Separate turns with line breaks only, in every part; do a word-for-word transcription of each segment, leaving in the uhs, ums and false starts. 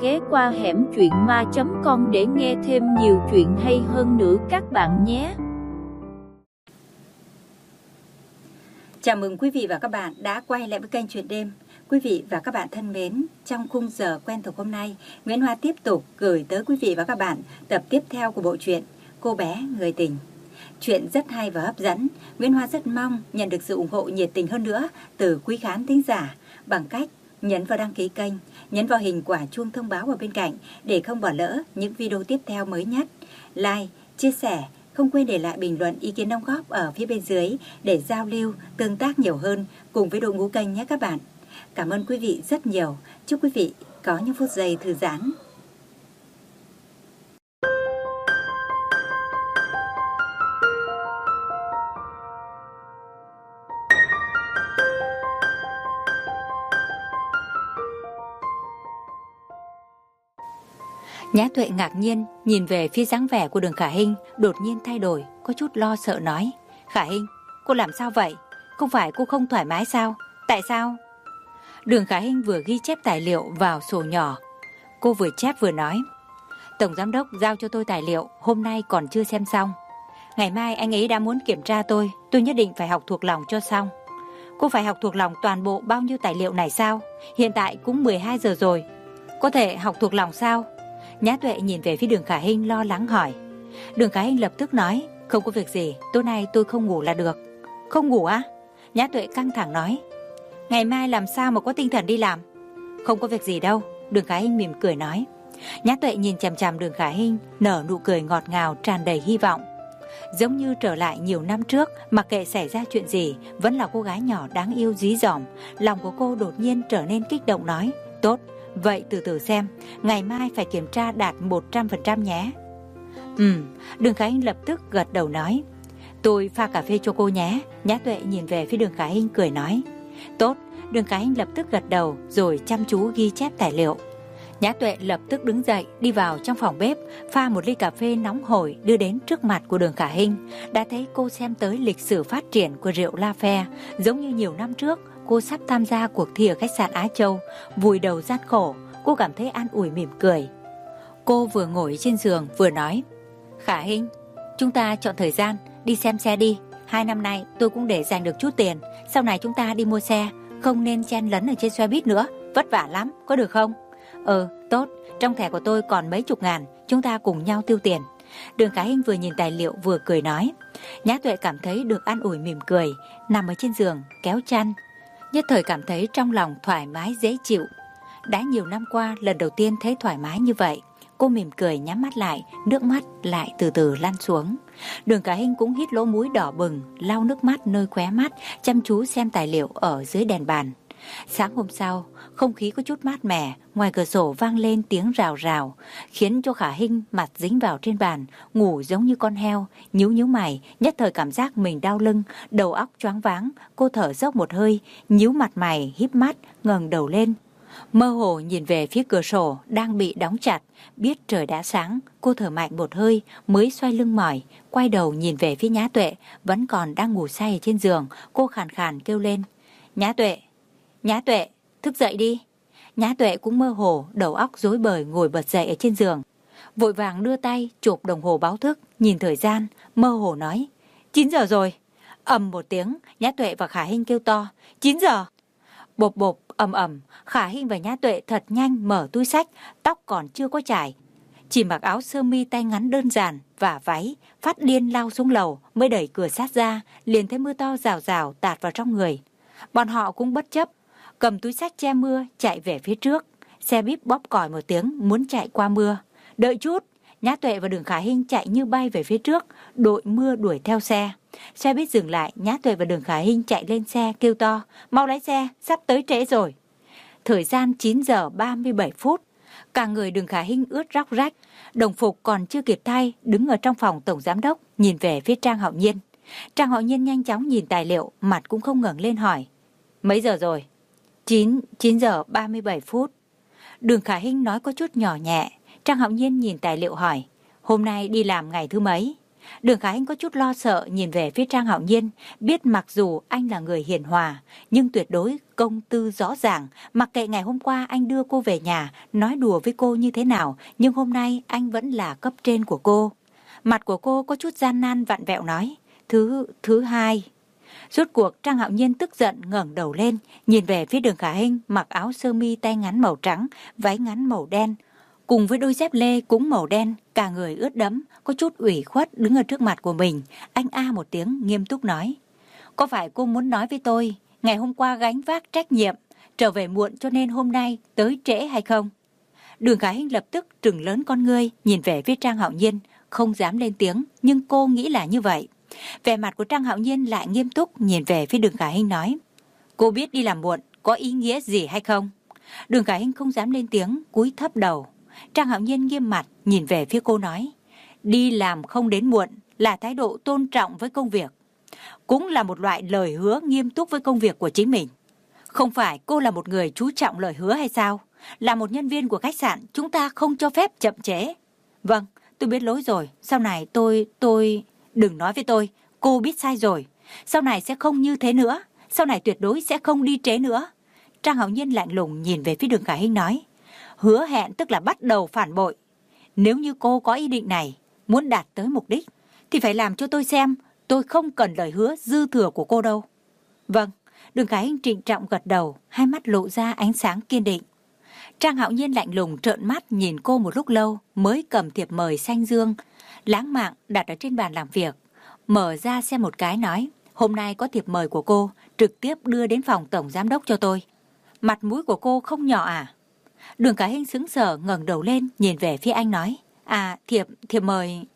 ghé qua hẻm truyện ma chấm com để nghe thêm nhiều chuyện hay hơn nữa các bạn nhé.
Chào mừng quý vị và các bạn đã quay lại với kênh Chuyện Đêm. Quý vị và các bạn thân mến, trong khung giờ quen thuộc hôm nay, Nguyễn Hoa tiếp tục gửi tới quý vị và các bạn tập tiếp theo của bộ truyện Cô bé người tình. Chuyện rất hay và hấp dẫn. Nguyễn Hoa rất mong nhận được sự ủng hộ nhiệt tình hơn nữa từ quý khán thính giả bằng cách nhấn vào đăng ký kênh, nhấn vào hình quả chuông thông báo ở bên cạnh để không bỏ lỡ những video tiếp theo mới nhất. Like, chia sẻ, không quên để lại bình luận ý kiến đóng góp ở phía bên dưới để giao lưu, tương tác nhiều hơn cùng với đội ngũ kênh nhé các bạn. Cảm ơn quý vị rất nhiều. Chúc quý vị có những phút giây thư giãn.
Nhã Tuệ ngạc nhiên nhìn về phía dáng vẻ của Đường Khả Hinh đột nhiên thay đổi, có chút lo sợ nói: Khả Hinh, cô làm sao vậy? Không phải cô không thoải mái sao? Tại sao? Đường Khả Hinh vừa ghi chép tài liệu vào sổ nhỏ. Cô vừa chép vừa nói: Tổng giám đốc giao cho tôi tài liệu, hôm nay còn chưa xem xong. Ngày mai anh ấy đã muốn kiểm tra tôi, tôi nhất định phải học thuộc lòng cho xong. Cô phải học thuộc lòng toàn bộ bao nhiêu tài liệu này sao? Hiện tại cũng mười hai giờ rồi. Có thể học thuộc lòng sao? Nhã Tuệ nhìn về phía Đường Khả Hinh lo lắng hỏi. Đường Khả Hinh lập tức nói: Không có việc gì, tối nay tôi không ngủ là được. Không ngủ á? Nhã Tuệ căng thẳng nói: Ngày mai làm sao mà có tinh thần đi làm? Không có việc gì đâu, Đường Khả Hinh mỉm cười nói. Nhã Tuệ nhìn chằm chằm Đường Khả Hinh, nở nụ cười ngọt ngào tràn đầy hy vọng. Giống như trở lại nhiều năm trước, mặc kệ xảy ra chuyện gì, vẫn là cô gái nhỏ đáng yêu dí dỏm. Lòng của cô đột nhiên trở nên kích động nói: Tốt, vậy từ từ xem, ngày mai phải kiểm tra đạt một trăm phần trăm nhé. Ừ, Đường Khả Hinh lập tức gật đầu nói: Tôi pha cà phê cho cô nhé. Nhã Tuệ nhìn về phía Đường Khả Hinh cười nói: Tốt. Đường Khả Hinh lập tức gật đầu rồi chăm chú ghi chép tài liệu. Nhã Tuệ lập tức đứng dậy đi vào trong phòng bếp, pha một ly cà phê nóng hổi đưa đến trước mặt của Đường Khả Hinh. Đã thấy cô xem tới lịch sử phát triển của rượu La Phe, giống như nhiều năm trước cô sắp tham gia cuộc thi ở khách sạn Á Châu, vùi đầu gian khổ. Cô cảm thấy an ủi mỉm cười. Cô vừa ngồi trên giường vừa nói: Khả Hinh, chúng ta chọn thời gian đi xem xe đi. Hai năm nay tôi cũng để dành được chút tiền, sau này chúng ta đi mua xe, không nên chen lấn ở trên xe buýt nữa, vất vả lắm, có được không? Ừ, tốt, trong thẻ của tôi còn mấy chục ngàn, chúng ta cùng nhau tiêu tiền. Đường Khả Hinh vừa nhìn tài liệu vừa cười nói. Nhã Tuệ cảm thấy được an ủi mỉm cười, nằm ở trên giường kéo chăn, nhất thời cảm thấy trong lòng thoải mái dễ chịu. Đã nhiều năm qua lần đầu tiên thấy thoải mái như vậy. Cô mỉm cười nhắm mắt lại, nước mắt lại từ từ lăn xuống. Đường Khả Hinh cũng hít lỗ mũi đỏ bừng, lau nước mắt nơi khóe mắt, chăm chú xem tài liệu ở dưới đèn bàn. Sáng hôm sau, không khí có chút mát mẻ, ngoài cửa sổ vang lên tiếng rào rào, khiến cho Khả Hinh mặt dính vào trên bàn, ngủ giống như con heo, nhíu nhíu mày, nhất thời cảm giác mình đau lưng, đầu óc choáng váng. Cô thở dốc một hơi, nhíu mặt mày, híp mắt, ngẩng đầu lên. Mơ hồ nhìn về phía cửa sổ đang bị đóng chặt, biết trời đã sáng, cô thở mạnh một hơi mới xoay lưng mỏi, quay đầu nhìn về phía Nhã Tuệ vẫn còn đang ngủ say ở trên giường. Cô khàn khàn kêu lên: Nhã Tuệ, Nhã Tuệ, thức dậy đi. Nhã Tuệ cũng mơ hồ, đầu óc rối bời ngồi bật dậy ở trên giường, vội vàng đưa tay chụp đồng hồ báo thức, nhìn thời gian, mơ hồ nói: chín giờ rồi. Ầm một tiếng, Nhã Tuệ và Khả Hinh kêu to: chín giờ. Bộp bộp, ầm ầm, Khả Hinh và Nhã Tuệ thật nhanh mở túi xách, tóc còn chưa có chải, chỉ mặc áo sơ mi tay ngắn đơn giản và váy, phát điên lao xuống lầu, mới đẩy cửa sát ra, liền thấy mưa to rào rào tạt vào trong người. Bọn họ cũng bất chấp, cầm túi xách che mưa chạy về phía trước. Xe bíp bóp còi một tiếng muốn chạy qua mưa. Đợi chút, Nhã Tuệ và Đường Khả Hinh chạy như bay về phía trước, đội mưa đuổi theo xe. Xe buýt dừng lại, Nhã Tuệ và Đường Khả Hinh chạy lên xe kêu to: Mau lái xe, sắp tới trễ rồi. Thời gian chín giờ ba mươi bảy phút. Cả người Đường Khả Hinh ướt róc rách, đồng phục còn chưa kịp thay, đứng ở trong phòng tổng giám đốc, nhìn về phía Trang Hạo Nhiên. Trang Hạo Nhiên nhanh chóng nhìn tài liệu, mặt cũng không ngẩng lên hỏi: Mấy giờ rồi? Chín, chín giờ ba mươi bảy phút. Đường Khả Hinh nói có chút nhỏ nhẹ. Trang Hạo Nhiên nhìn tài liệu hỏi: Hôm nay đi làm ngày thứ mấy? Đường Khả Hinh có chút lo sợ nhìn về phía Trang Hạo Nhiên, biết mặc dù anh là người hiền hòa, nhưng tuyệt đối công tư rõ ràng, mặc kệ ngày hôm qua anh đưa cô về nhà, nói đùa với cô như thế nào, nhưng hôm nay anh vẫn là cấp trên của cô. Mặt của cô có chút gian nan vặn vẹo nói, thứ, thứ hai. Rốt cuộc Trang Hạo Nhiên tức giận ngẩng đầu lên, nhìn về phía Đường Khả Hinh mặc áo sơ mi tay ngắn màu trắng, váy ngắn màu đen, cùng với đôi dép lê cũng màu đen, cả người ướt đẫm, có chút ủy khuất đứng ở trước mặt của mình. Anh a một tiếng nghiêm túc nói, có phải cô muốn nói với tôi, ngày hôm qua gánh vác trách nhiệm, trở về muộn cho nên hôm nay tới trễ hay không? Đường Khả Hinh lập tức trừng lớn con ngươi, nhìn về phía Trang Hạo Nhiên, không dám lên tiếng, nhưng cô nghĩ là như vậy. Vẻ mặt của Trang Hạo Nhiên lại nghiêm túc nhìn về phía Đường Khả Hinh nói, cô biết đi làm muộn có ý nghĩa gì hay không? Đường Khả Hinh không dám lên tiếng, cúi thấp đầu. Trang Hạo Nhiên nghiêm mặt nhìn về phía cô nói, đi làm không đến muộn là thái độ tôn trọng với công việc, cũng là một loại lời hứa nghiêm túc với công việc của chính mình. Không phải cô là một người chú trọng lời hứa hay sao? Là một nhân viên của khách sạn, chúng ta không cho phép chậm trễ. Vâng, tôi biết lỗi rồi, sau này tôi, tôi... Đừng nói với tôi, cô biết sai rồi. Sau này sẽ không như thế nữa, sau này tuyệt đối sẽ không đi trễ nữa. Trang Hạo Nhiên lạnh lùng nhìn về phía Đường Khả Hinh nói, hứa hẹn tức là bắt đầu phản bội. Nếu như cô có ý định này, muốn đạt tới mục đích, thì phải làm cho tôi xem, tôi không cần lời hứa dư thừa của cô đâu. Vâng, Đường Khả Hinh trịnh trọng gật đầu, hai mắt lộ ra ánh sáng kiên định. Trang Hạo Nhiên lạnh lùng trợn mắt nhìn cô một lúc lâu, mới cầm thiệp mời xanh dương, lãng mạn đặt ở trên bàn làm việc, mở ra xem một cái nói, hôm nay có thiệp mời của cô, trực tiếp đưa đến phòng tổng giám đốc cho tôi. Mặt mũi của cô không nhỏ à? Đường Khả Hinh sững sờ ngẩng đầu lên nhìn về phía anh nói, à thiệp, thiệp mời...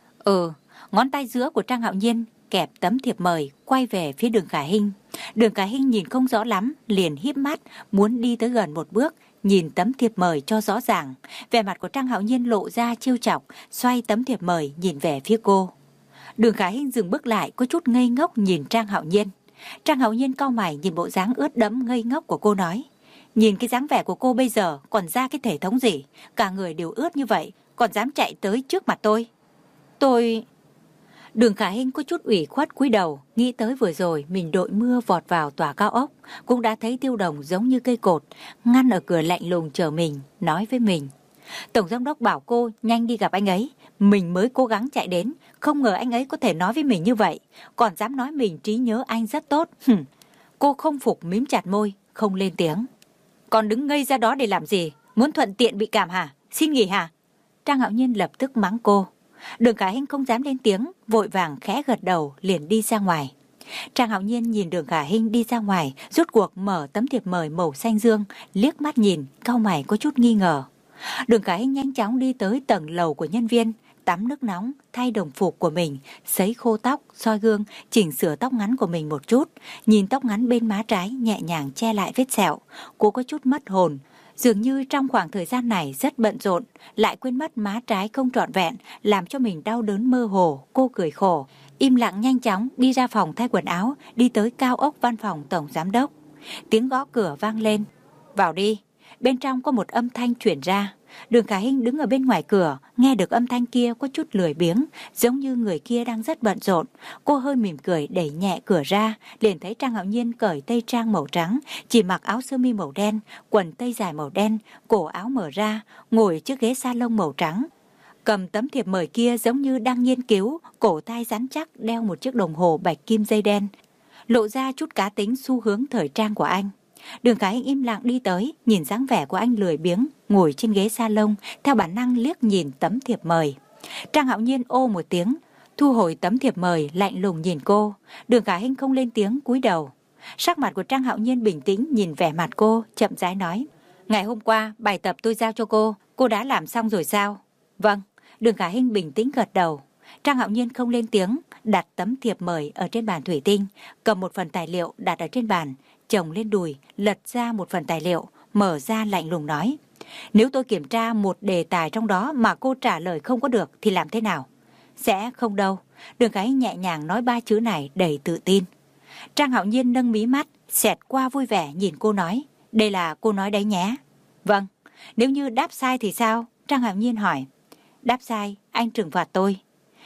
Ừ, ngón tay giữa của Trang Hạo Nhiên kẹp tấm thiệp mời quay về phía Đường Khả Hinh. Đường Khả Hinh nhìn không rõ lắm, liền híp mắt, muốn đi tới gần một bước, nhìn tấm thiệp mời cho rõ ràng. Vẻ mặt của Trang Hạo Nhiên lộ ra trêu chọc, xoay tấm thiệp mời nhìn về phía cô. Đường Khả Hinh dừng bước lại, có chút ngây ngốc nhìn Trang Hạo Nhiên. Trang Hạo Nhiên cau mày nhìn bộ dáng ướt đẫm ngây ngốc của cô nói, nhìn cái dáng vẻ của cô bây giờ còn ra cái thể thống gì, cả người đều ướt như vậy, còn dám chạy tới trước mặt tôi. Tôi... Đường Khả Hinh có chút ủy khuất cúi đầu, nghĩ tới vừa rồi mình đội mưa vọt vào tòa cao ốc, cũng đã thấy Tiêu Đồng giống như cây cột, ngăn ở cửa lạnh lùng chờ mình, nói với mình. Tổng giám đốc bảo cô nhanh đi gặp anh ấy, mình mới cố gắng chạy đến, không ngờ anh ấy có thể nói với mình như vậy, còn dám nói mình trí nhớ anh rất tốt. Hừm. Cô không phục mím chặt môi, không lên tiếng. Còn đứng ngây ra đó để làm gì? Muốn thuận tiện bị cảm hả? Xin nghỉ hả? Trang Hạo Nhiên lập tức mắng cô. Đường Khả Hinh không dám lên tiếng, vội vàng khẽ gật đầu liền đi ra ngoài. Trang Hạo Nhiên nhìn Đường Khả Hinh đi ra ngoài, rút cuộc mở tấm thiệp mời màu xanh dương, liếc mắt nhìn, cau mày có chút nghi ngờ. Đường Khả Hinh nhanh chóng đi tới tầng lầu của nhân viên, tắm nước nóng, thay đồng phục của mình, sấy khô tóc, soi gương, chỉnh sửa tóc ngắn của mình một chút, nhìn tóc ngắn bên má trái nhẹ nhàng che lại vết sẹo. Cô có chút mất hồn, dường như trong khoảng thời gian này rất bận rộn, lại quên mất má trái không trọn vẹn, làm cho mình đau đớn mơ hồ. Cô cười khổ, im lặng nhanh chóng đi ra phòng thay quần áo, đi tới cao ốc văn phòng tổng giám đốc. Tiếng gõ cửa vang lên. Vào đi. Bên trong có một âm thanh chuyển ra. Đường Khả Hinh đứng ở bên ngoài cửa, nghe được âm thanh kia có chút lười biếng, giống như người kia đang rất bận rộn. Cô hơi mỉm cười đẩy nhẹ cửa ra, liền thấy Trang Hạo Nhiên cởi tây trang màu trắng, chỉ mặc áo sơ mi màu đen, quần tây dài màu đen, cổ áo mở ra, ngồi chiếc ghế salon màu trắng. Cầm tấm thiệp mời kia giống như đang nghiên cứu, cổ tay rắn chắc đeo một chiếc đồng hồ bạch kim dây đen, lộ ra chút cá tính xu hướng thời trang của anh. Đường Khả Hinh im lặng đi tới, nhìn dáng vẻ của anh lười biếng, ngồi trên ghế salon, theo bản năng liếc nhìn tấm thiệp mời. Trang Hạo Nhiên ô một tiếng, thu hồi tấm thiệp mời, lạnh lùng nhìn cô. Đường Khả Hinh không lên tiếng, cúi đầu. Sắc mặt của Trang Hạo Nhiên bình tĩnh nhìn vẻ mặt cô, chậm rãi nói. Ngày hôm qua, bài tập tôi giao cho cô, cô đã làm xong rồi sao? Vâng, Đường Khả Hinh bình tĩnh gật đầu. Trang Hạo Nhiên không lên tiếng, đặt tấm thiệp mời ở trên bàn thủy tinh, cầm một phần tài liệu đặt ở trên bàn, chồng lên đùi, lật ra một phần tài liệu, mở ra lạnh lùng nói. Nếu tôi kiểm tra một đề tài trong đó mà cô trả lời không có được thì làm thế nào? Sẽ không đâu. Đường Khả Hinh nhẹ nhàng nói ba chữ này đầy tự tin. Trang Hạo Nhiên nâng mí mắt, xẹt qua vui vẻ nhìn cô nói. Đây là cô nói đấy nhé. Vâng. Nếu như đáp sai thì sao? Trang Hạo Nhiên hỏi. Đáp sai, anh trừng phạt tôi.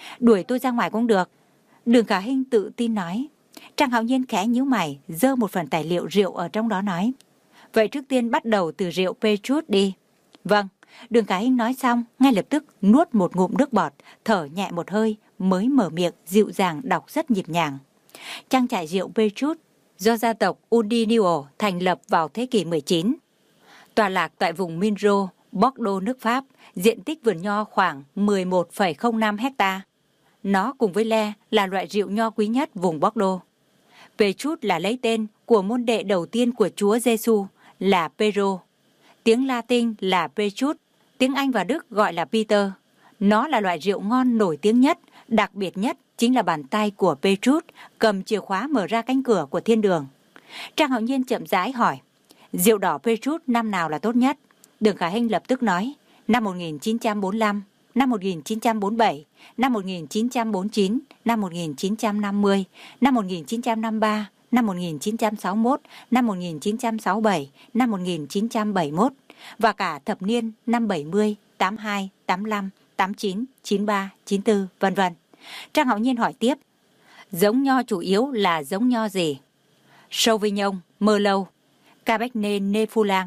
Đuổi tôi ra ngoài cũng được. Đường Khả Hinh tự tin nói. Trang Hạo Nhiên khẽ nhíu mày, giơ một phần tài liệu rượu ở trong đó nói. Vậy trước tiên bắt đầu từ rượu Petrus đi. Vâng. Đường Khả Hinh nói xong, ngay lập tức nuốt một ngụm nước bọt, thở nhẹ một hơi, mới mở miệng dịu dàng đọc rất nhịp nhàng. Trang trại rượu Petrus do gia tộc Udinio thành lập vào thế kỷ mười chín. Tọa lạc tại vùng Minro, Bordeaux, nước Pháp, diện tích vườn nho khoảng mười một phẩy không năm hecta. Nó cùng với Le là loại rượu nho quý nhất vùng Bordeaux. Petrus là lấy tên của môn đệ đầu tiên của Chúa Giêsu là Pedro. Tiếng Latin là Petrus, tiếng Anh và Đức gọi là Peter. Nó là loại rượu ngon nổi tiếng nhất, đặc biệt nhất chính là bàn tay của Petrus cầm chìa khóa mở ra cánh cửa của thiên đường. Trang Hạo Nhiên chậm rãi hỏi, rượu đỏ Petrus năm nào là tốt nhất? Đường Khả Hinh lập tức nói, năm một nghìn chín trăm bốn mươi lăm, năm một nghìn chín trăm bốn mươi bảy, năm một nghìn chín trăm bốn mươi chín, năm một nghìn chín trăm năm mươi, năm một nghìn chín trăm năm mươi ba, năm một nghìn chín trăm sáu mươi mốt, năm một nghìn chín trăm sáu mươi bảy, năm một nghìn chín trăm bảy mươi mốt và cả thập niên năm bảy mươi, tám mươi hai, tám mươi lăm, tám mươi chín, chín mươi ba, chín mươi tư, vân vân. Trang Hạo Nhiên hỏi tiếp, giống nho chủ yếu là giống nho gì? Sauvignon, Merlot, Cabernet Neufchâteau.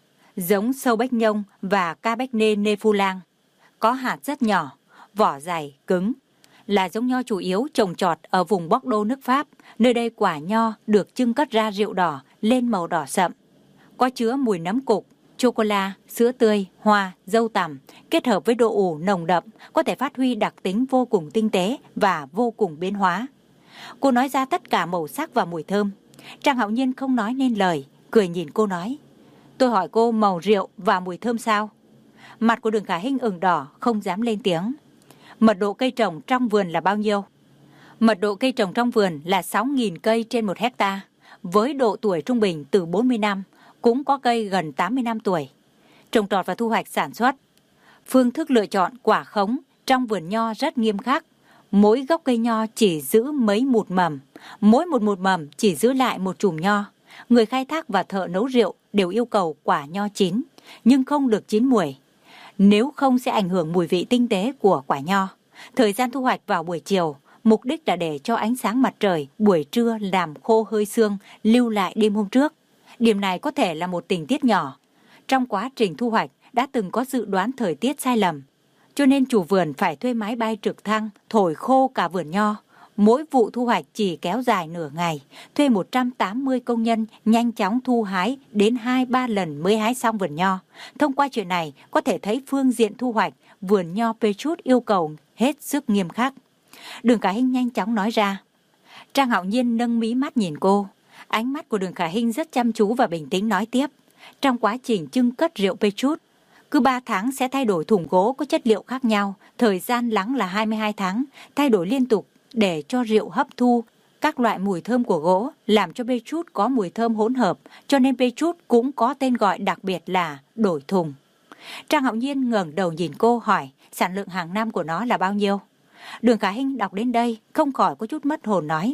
Giống Sauvignon và Cabernet Neufchâteau có hạt rất nhỏ, vỏ dày, cứng, là giống nho chủ yếu trồng trọt ở vùng Bordeaux, nước Pháp. Nơi đây quả nho được chưng cất ra rượu đỏ lên màu đỏ sậm, có chứa mùi nấm cục, chocolate, sữa tươi, hoa, dâu tằm, kết hợp với độ ủ nồng đậm, có thể phát huy đặc tính vô cùng tinh tế và vô cùng biến hóa. Cô nói ra tất cả màu sắc và mùi thơm. Trang Hạo Nhiên không nói nên lời, cười nhìn cô nói, tôi hỏi cô màu rượu và mùi thơm sao? Mặt của Đường Khả Hinh ửng đỏ, không dám lên tiếng. Mật độ cây trồng trong vườn là bao nhiêu? Mật độ cây trồng trong vườn là sáu nghìn cây trên một hecta, với độ tuổi trung bình từ bốn mươi năm, cũng có cây gần tám mươi năm tuổi. Trồng trọt và thu hoạch sản xuất. Phương thức lựa chọn quả khống trong vườn nho rất nghiêm khắc. Mỗi gốc cây nho chỉ giữ mấy mụt mầm, mỗi một mụt mầm chỉ giữ lại một chùm nho. Người khai thác và thợ nấu rượu đều yêu cầu quả nho chín, nhưng không được chín muồi. Nếu không sẽ ảnh hưởng mùi vị tinh tế của quả nho. Thời gian thu hoạch vào buổi chiều, mục đích là để cho ánh sáng mặt trời buổi trưa làm khô hơi sương lưu lại đêm hôm trước. Điểm này có thể là một tình tiết nhỏ. Trong quá trình thu hoạch đã từng có dự đoán thời tiết sai lầm, cho nên chủ vườn phải thuê máy bay trực thăng thổi khô cả vườn nho. Mỗi vụ thu hoạch chỉ kéo dài nửa ngày, thuê một trăm tám mươi công nhân nhanh chóng thu hái đến hai ba lần mới hái xong vườn nho. Thông qua chuyện này có thể thấy phương diện thu hoạch vườn nho Petrus yêu cầu hết sức nghiêm khắc. Đường Khả Hinh nhanh chóng nói ra. Trang Hạo Nhiên nâng mí mắt nhìn cô. Ánh mắt của Đường Khả Hinh rất chăm chú và bình tĩnh nói tiếp. Trong quá trình chưng cất rượu Petrus, cứ ba tháng sẽ thay đổi thùng gỗ có chất liệu khác nhau, thời gian lắng là hai mươi hai tháng, thay đổi liên tục để cho rượu hấp thu các loại mùi thơm của gỗ, làm cho Petrus có mùi thơm hỗn hợp, cho nên Petrus cũng có tên gọi đặc biệt là đổi thùng. Trang Hạo Nhiên ngẩng đầu nhìn cô hỏi sản lượng hàng năm của nó là bao nhiêu. Đường Khả Hinh đọc đến đây không khỏi có chút mất hồn nói,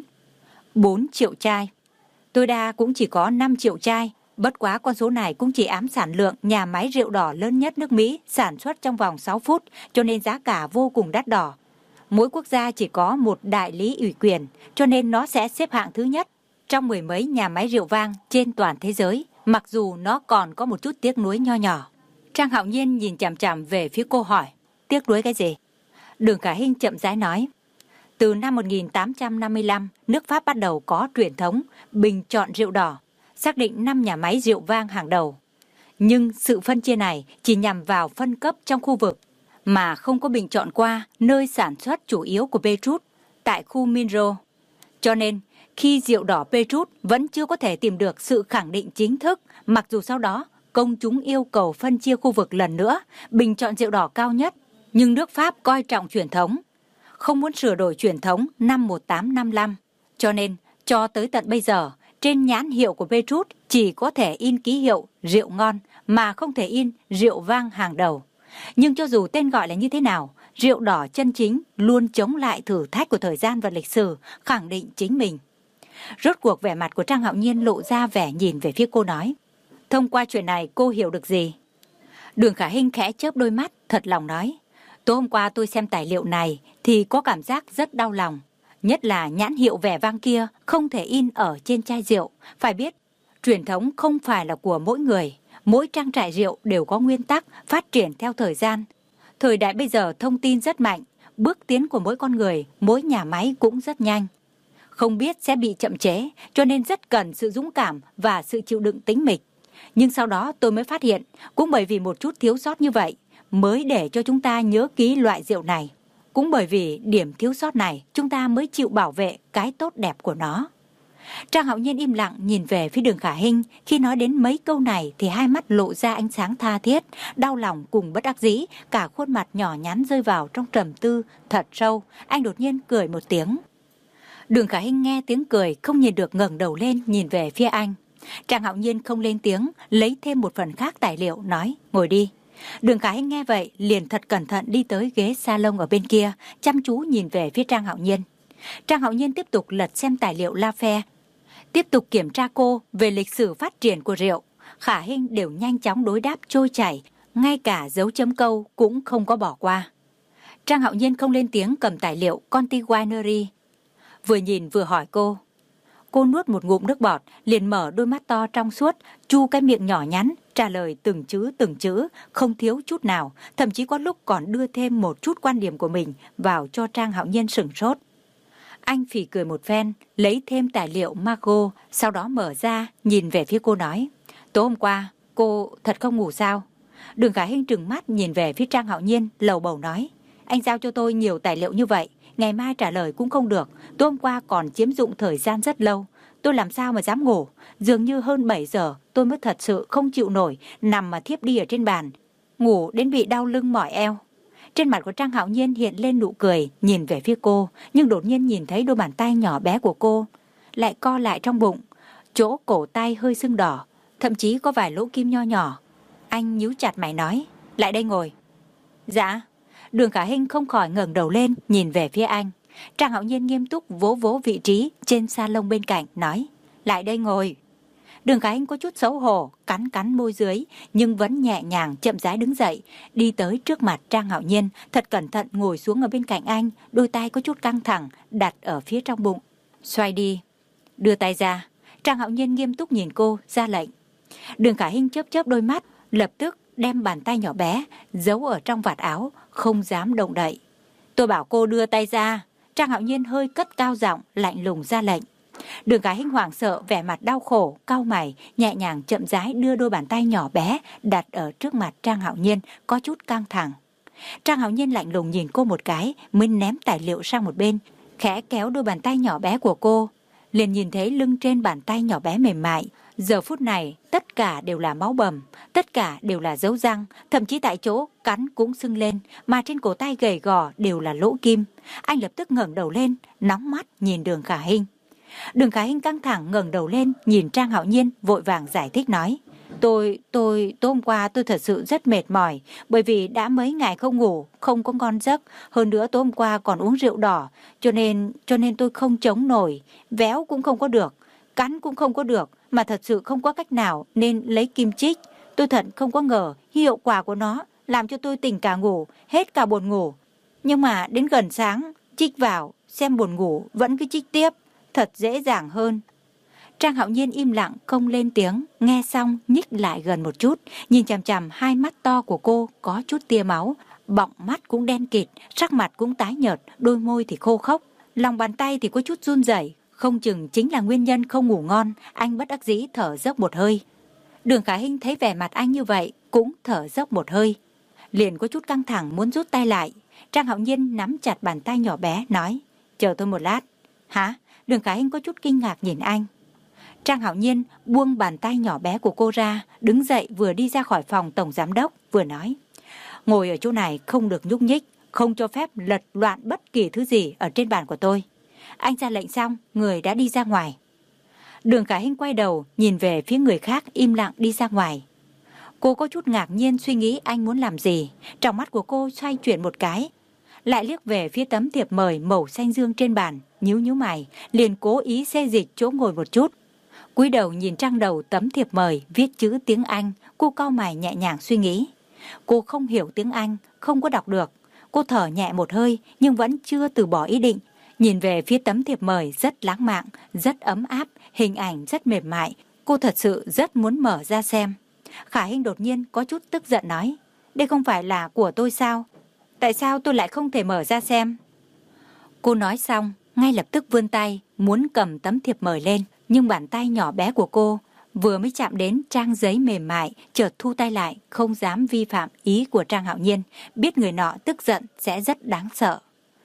bốn triệu chai. Tối đa cũng chỉ có năm triệu chai, bất quá con số này cũng chỉ ám sản lượng nhà máy rượu đỏ lớn nhất nước Mỹ sản xuất trong vòng sáu phút, cho nên giá cả vô cùng đắt đỏ. Mỗi quốc gia chỉ có một đại lý ủy quyền, cho nên nó sẽ xếp hạng thứ nhất trong mười mấy nhà máy rượu vang trên toàn thế giới, mặc dù nó còn có một chút tiếc nuối nho nhỏ. Trang Hạo Nhiên nhìn chằm chằm về phía cô hỏi, tiếc nuối cái gì? Đường Khả Hinh chậm rãi nói, từ năm một nghìn tám trăm năm mươi lăm, nước Pháp bắt đầu có truyền thống bình chọn rượu đỏ, xác định năm nhà máy rượu vang hàng đầu. Nhưng sự phân chia này chỉ nhằm vào phân cấp trong khu vực, mà không có bình chọn qua nơi sản xuất chủ yếu của Petrus tại khu Minro. Cho nên, khi rượu đỏ Petrus vẫn chưa có thể tìm được sự khẳng định chính thức, mặc dù sau đó công chúng yêu cầu phân chia khu vực lần nữa, bình chọn rượu đỏ cao nhất, nhưng nước Pháp coi trọng truyền thống, không muốn sửa đổi truyền thống năm một nghìn tám trăm năm mươi lăm. Cho nên, cho tới tận bây giờ, trên nhãn hiệu của Petrus chỉ có thể in ký hiệu rượu ngon mà không thể in rượu vang hàng đầu. Nhưng cho dù tên gọi là như thế nào, rượu đỏ chân chính luôn chống lại thử thách của thời gian và lịch sử, khẳng định chính mình. Rốt cuộc vẻ mặt của Trang Hạo Nhiên lộ ra vẻ nhìn về phía cô nói, thông qua chuyện này cô hiểu được gì? Đường Khả Hinh khẽ chớp đôi mắt, thật lòng nói, tối hôm qua tôi xem tài liệu này thì có cảm giác rất đau lòng. Nhất là nhãn hiệu vẻ vang kia không thể in ở trên chai rượu. Phải biết, truyền thống không phải là của mỗi người. Mỗi trang trại rượu đều có nguyên tắc phát triển theo thời gian. Thời đại bây giờ thông tin rất mạnh, bước tiến của mỗi con người, mỗi nhà máy cũng rất nhanh. Không biết sẽ bị chậm trễ, cho nên rất cần sự dũng cảm và sự chịu đựng tĩnh mịch. Nhưng sau đó tôi mới phát hiện, cũng bởi vì một chút thiếu sót như vậy, mới để cho chúng ta nhớ kỹ loại rượu này. Cũng bởi vì điểm thiếu sót này, chúng ta mới chịu bảo vệ cái tốt đẹp của nó. Trang Hạo Nhiên im lặng nhìn về phía Đường Khả Hinh. Khi nói đến mấy câu này thì hai mắt lộ ra ánh sáng tha thiết, đau lòng cùng bất đắc dĩ. Cả khuôn mặt nhỏ nhắn rơi vào trong trầm tư thật sâu. Anh đột nhiên cười một tiếng. Đường Khả Hinh nghe tiếng cười, không nhìn được ngẩng đầu lên nhìn về phía anh. Trang Hạo Nhiên không lên tiếng, lấy thêm một phần khác tài liệu, nói ngồi đi. Đường Khả Hinh nghe vậy liền thật cẩn thận đi tới ghế salon ở bên kia, chăm chú nhìn về phía Trang Hạo Nhiên. Trang Hạo Nhiên tiếp tục lật xem tài liệu Lafite, tiếp tục kiểm tra cô về lịch sử phát triển của rượu. Khả Hinh đều nhanh chóng đối đáp trôi chảy, ngay cả dấu chấm câu cũng không có bỏ qua. Trang Hạo Nhiên không lên tiếng, cầm tài liệu Conti Winery, vừa nhìn vừa hỏi cô. Cô nuốt một ngụm nước bọt, liền mở đôi mắt to trong suốt, chu cái miệng nhỏ nhắn, trả lời từng chữ từng chữ, không thiếu chút nào, thậm chí có lúc còn đưa thêm một chút quan điểm của mình vào cho Trang Hạo Nhiên sửng sốt. Anh phì cười một phen, lấy thêm tài liệu Margot, sau đó mở ra, nhìn về phía cô nói. Tối hôm qua, cô thật không ngủ sao? Đường Khả Hinh trừng mắt nhìn về phía Trang Hạo Nhiên, lầu bầu nói. Anh giao cho tôi nhiều tài liệu như vậy, ngày mai trả lời cũng không được. Tối hôm qua còn chiếm dụng thời gian rất lâu. Tôi làm sao mà dám ngủ? Dường như hơn bảy giờ, tôi mới thật sự không chịu nổi, nằm mà thiếp đi ở trên bàn. Ngủ đến bị đau lưng mỏi eo. Trên mặt của Trang Hạo Nhiên hiện lên nụ cười, nhìn về phía cô, nhưng đột nhiên nhìn thấy đôi bàn tay nhỏ bé của cô lại co lại trong bụng, chỗ cổ tay hơi sưng đỏ, thậm chí có vài lỗ kim nho nhỏ. Anh nhíu chặt mày nói, lại đây ngồi. Dạ. Đường Khả Hinh không khỏi ngẩng đầu lên, nhìn về phía anh. Trang Hạo Nhiên nghiêm túc vỗ vỗ vị trí trên salon bên cạnh, nói, lại đây ngồi. Đường Khả Hinh có chút xấu hổ, cắn cắn môi dưới, nhưng vẫn nhẹ nhàng chậm rãi đứng dậy, đi tới trước mặt Trang Hạo Nhiên, thật cẩn thận ngồi xuống ở bên cạnh anh, đôi tay có chút căng thẳng, đặt ở phía trong bụng. Xoay đi, đưa tay ra. Trang Hạo Nhiên nghiêm túc nhìn cô, ra lệnh. Đường Khả Hinh chớp chớp đôi mắt, lập tức đem bàn tay nhỏ bé giấu ở trong vạt áo, không dám động đậy. Tôi bảo cô đưa tay ra. Trang Hạo Nhiên hơi cất cao giọng, lạnh lùng ra lệnh. Đường Khả Hinh hoảng sợ, vẻ mặt đau khổ, cau mày, nhẹ nhàng chậm rãi đưa đôi bàn tay nhỏ bé đặt ở trước mặt Trang Hạo Nhiên, có chút căng thẳng. Trang Hạo Nhiên lạnh lùng nhìn cô một cái, mới ném tài liệu sang một bên, khẽ kéo đôi bàn tay nhỏ bé của cô, liền nhìn thấy lưng trên bàn tay nhỏ bé mềm mại. Giờ phút này, tất cả đều là máu bầm, tất cả đều là dấu răng, thậm chí tại chỗ cắn cũng sưng lên, mà trên cổ tay gầy gò đều là lỗ kim. Anh lập tức ngẩng đầu lên, nóng mắt nhìn Đường Khả Hinh. Đường Khả Hinh căng thẳng ngẩng đầu lên, nhìn Trang Hạo Nhiên, vội vàng giải thích nói. Tôi, tôi, tối hôm qua tôi thật sự rất mệt mỏi, bởi vì đã mấy ngày không ngủ, không có ngon giấc. Hơn nữa tối hôm qua còn uống rượu đỏ, cho nên, cho nên tôi không chống nổi, véo cũng không có được, cắn cũng không có được, mà thật sự không có cách nào nên lấy kim chích. Tôi thật không có ngờ hiệu quả của nó làm cho tôi tỉnh cả ngủ, hết cả buồn ngủ. Nhưng mà đến gần sáng, chích vào, xem buồn ngủ vẫn cứ chích tiếp, thật dễ dàng hơn. Trang Hạo Nhiên im lặng không lên tiếng, nghe xong nhích lại gần một chút, nhìn chằm chằm hai mắt to của cô có chút tia máu, bọng mắt cũng đen kịt, sắc mặt cũng tái nhợt, đôi môi thì khô khốc, lòng bàn tay thì có chút run rẩy, không chừng chính là nguyên nhân không ngủ ngon. Anh bất đắc dĩ thở dốc một hơi. Đường Khả Hinh thấy vẻ mặt anh như vậy cũng thở dốc một hơi, liền có chút căng thẳng muốn rút tay lại. Trang Hạo Nhiên nắm chặt bàn tay nhỏ bé, nói, chờ tôi một lát. Hả? Đường Khả Hinh có chút kinh ngạc nhìn anh. Trang Hạo Nhiên buông bàn tay nhỏ bé của cô ra, đứng dậy vừa đi ra khỏi phòng tổng giám đốc, vừa nói, ngồi ở chỗ này không được nhúc nhích, không cho phép lật loạn bất kỳ thứ gì ở trên bàn của tôi. Anh ra lệnh xong, người đã đi ra ngoài. Đường Khả Hinh quay đầu, nhìn về phía người khác, im lặng đi ra ngoài. Cô có chút ngạc nhiên suy nghĩ anh muốn làm gì. Trong mắt của cô xoay chuyển một cái, lại liếc về phía tấm thiệp mời màu xanh dương trên bàn, nhíu nhíu mày, liền cố ý xê dịch chỗ ngồi một chút. Cúi đầu nhìn trang đầu tấm thiệp mời viết chữ tiếng Anh, cô cau mày nhẹ nhàng suy nghĩ. Cô không hiểu tiếng Anh, không có đọc được. Cô thở nhẹ một hơi nhưng vẫn chưa từ bỏ ý định. Nhìn về phía tấm thiệp mời rất lãng mạn, rất ấm áp, hình ảnh rất mềm mại. Cô thật sự rất muốn mở ra xem. Khả Hinh đột nhiên có chút tức giận nói, đây không phải là của tôi sao? Tại sao tôi lại không thể mở ra xem? Cô nói xong, ngay lập tức vươn tay, muốn cầm tấm thiệp mời lên. Nhưng bàn tay nhỏ bé của cô vừa mới chạm đến trang giấy mềm mại, chợt thu tay lại, không dám vi phạm ý của Trang Hạo Nhiên, biết người nọ tức giận sẽ rất đáng sợ.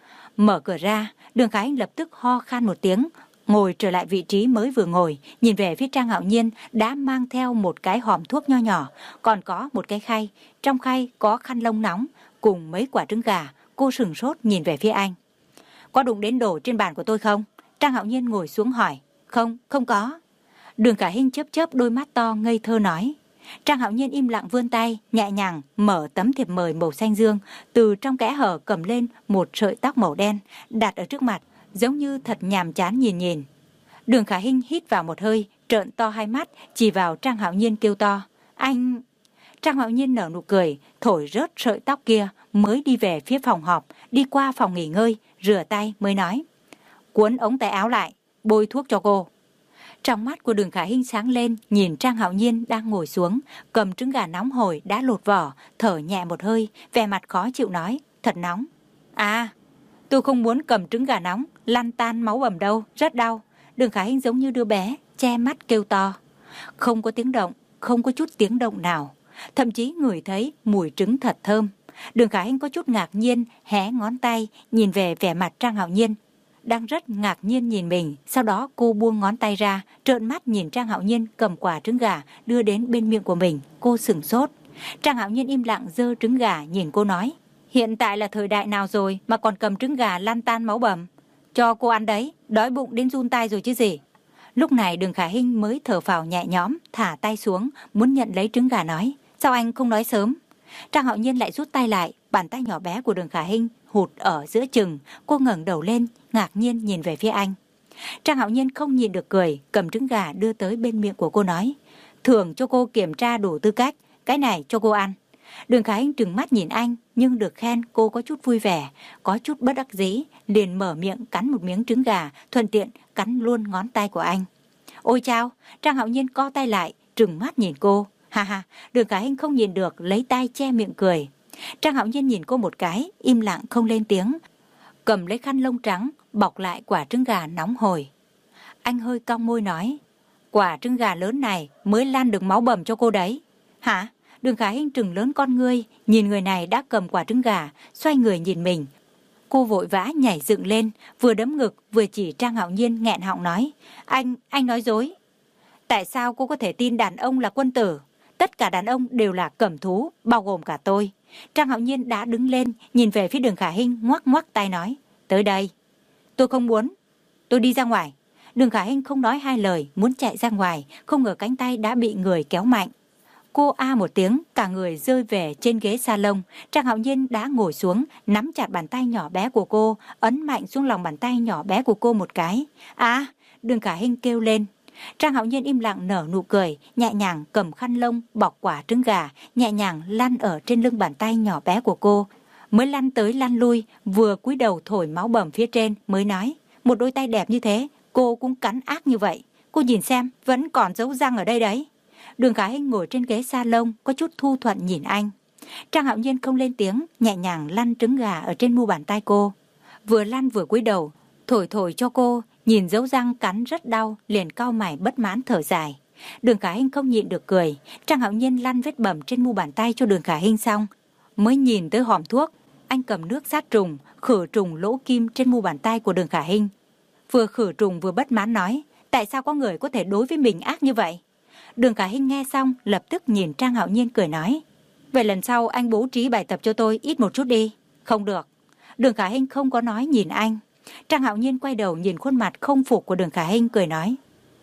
Mở cửa ra, Đường Khả Hinh lập tức ho khan một tiếng, ngồi trở lại vị trí mới vừa ngồi, nhìn về phía Trang Hạo Nhiên đã mang theo một cái hòm thuốc nho nhỏ, còn có một cái khay, trong khay có khăn lông nóng cùng mấy quả trứng gà. Cô sửng sốt nhìn về phía anh. Có đụng đến đồ trên bàn của tôi không? Trang Hạo Nhiên ngồi xuống hỏi. Không, không có. Đường Khả Hinh chớp chớp đôi mắt to ngây thơ nói. Trang Hạo Nhiên im lặng vươn tay, nhẹ nhàng mở tấm thiệp mời màu xanh dương, từ trong kẽ hở cầm lên một sợi tóc màu đen, đặt ở trước mặt, giống như thật nhàm chán nhìn nhìn. Đường Khả Hinh hít vào một hơi, trợn to hai mắt, chỉ vào Trang Hạo Nhiên kêu to. Anh... Trang Hạo Nhiên nở nụ cười, thổi rớt sợi tóc kia, mới đi về phía phòng họp, đi qua phòng nghỉ ngơi, rửa tay mới nói. Cuốn ống tay áo lại, bôi thuốc cho cô. Trong mắt của Đường Khả Hinh sáng lên, nhìn Trang Hạo Nhiên đang ngồi xuống, cầm trứng gà nóng hổi đã lột vỏ, thở nhẹ một hơi, vẻ mặt khó chịu nói, thật nóng. À, tôi không muốn cầm trứng gà nóng, lăn tan máu bầm đâu, rất đau. Đường Khả Hinh giống như đứa bé, che mắt kêu to. Không có tiếng động, không có chút tiếng động nào, thậm chí ngửi thấy mùi trứng thật thơm. Đường Khả Hinh có chút ngạc nhiên, hé ngón tay, nhìn về vẻ mặt Trang Hạo Nhiên, đang rất ngạc nhiên nhìn mình. Sau đó cô buông ngón tay ra, trợn mắt nhìn Trang Hạo Nhiên cầm quả trứng gà đưa đến bên miệng của mình. Cô sửng sốt. Trang Hạo Nhiên im lặng giơ trứng gà nhìn cô nói, hiện tại là thời đại nào rồi mà còn cầm trứng gà lăn tan máu bầm? Cho cô ăn đấy, đói bụng đến run tay rồi chứ gì. Lúc này Đường Khả Hinh mới thở phào nhẹ nhõm, thả tay xuống, muốn nhận lấy trứng gà nói, sao anh không nói sớm? Trang Hạo Nhiên lại rút tay lại, bàn tay nhỏ bé của Đường Khả Hinh hụt ở giữa chừng. Cô ngẩng đầu lên, ngạc nhiên nhìn về phía anh. Trang Hạo Nhiên không nhịn được cười, cầm trứng gà đưa tới bên miệng của cô nói, thưởng cho cô kiểm tra đủ tư cách, cái này cho cô ăn. Đường Khả Hinh trừng mắt nhìn anh, nhưng được khen cô có chút vui vẻ, có chút bất đắc dĩ, liền mở miệng cắn một miếng trứng gà, thuận tiện cắn luôn ngón tay của anh. Ôi chao! Trang Hạo Nhiên co tay lại, trừng mắt nhìn cô. Ha ha! Đường Khả Hinh không nhìn được, lấy tay che miệng cười. Trang Hạo Nhiên nhìn cô một cái, im lặng không lên tiếng, cầm lấy khăn lông trắng bọc lại quả trứng gà nóng hổi. Anh hơi cong môi nói, quả trứng gà lớn này mới lăn được máu bầm cho cô đấy. Hả? Đường Khả Hinh trừng lớn con ngươi, nhìn người này đã cầm quả trứng gà, xoay người nhìn mình. Cô vội vã nhảy dựng lên, vừa đấm ngực vừa chỉ Trang Hạo Nhiên nghẹn họng nói, anh, anh nói dối. Tại sao cô có thể tin đàn ông là quân tử? Tất cả đàn ông đều là cẩm thú, bao gồm cả tôi. Trang Hạo Nhiên đã đứng lên, nhìn về phía Đường Khả Hinh, ngoắc ngoắc tay nói, tới đây. Tôi không muốn, tôi đi ra ngoài. Đường Khả Hinh không nói hai lời, muốn chạy ra ngoài, không ngờ cánh tay đã bị người kéo mạnh. Cô a một tiếng, cả người rơi về trên ghế salon. Trang Hạo Nhiên đã ngồi xuống, nắm chặt bàn tay nhỏ bé của cô, ấn mạnh xuống lòng bàn tay nhỏ bé của cô một cái. À, Đường Khả Hinh kêu lên. Trang Hạo Nhiên im lặng nở nụ cười, nhẹ nhàng cầm khăn lông bọc quả trứng gà, nhẹ nhàng lăn ở trên lưng bàn tay nhỏ bé của cô. Mới lăn tới lăn lui, vừa cúi đầu thổi máu bầm phía trên, mới nói, một đôi tay đẹp như thế, cô cũng cắn ác như vậy. Cô nhìn xem, vẫn còn dấu răng ở đây đấy. Đường Khả Hinh ngồi trên ghế salon, có chút thu thuận nhìn anh. Trang Hạo Nhiên không lên tiếng, nhẹ nhàng lăn trứng gà ở trên mu bàn tay cô. Vừa lăn vừa cúi đầu, thổi thổi cho cô, nhìn dấu răng cắn rất đau, liền cau mày bất mãn thở dài. Đường Khả Hinh không nhịn được cười. Trang Hạo Nhiên lăn vết bầm trên mu bàn tay cho Đường Khả Hinh xong, mới nhìn tới hòm thuốc. Anh cầm nước sát trùng, khử trùng lỗ kim trên mu bàn tay của Đường Khả Hinh. Vừa khử trùng vừa bất mãn nói, tại sao có người có thể đối với mình ác như vậy? Đường Khả Hinh nghe xong, lập tức nhìn Trang Hạo Nhiên cười nói, vậy lần sau anh bố trí bài tập cho tôi ít một chút đi. Không được. Đường Khả Hinh không có nói nhìn anh. Trang Hạo Nhiên quay đầu nhìn khuôn mặt không phục của Đường Khả Hinh cười nói,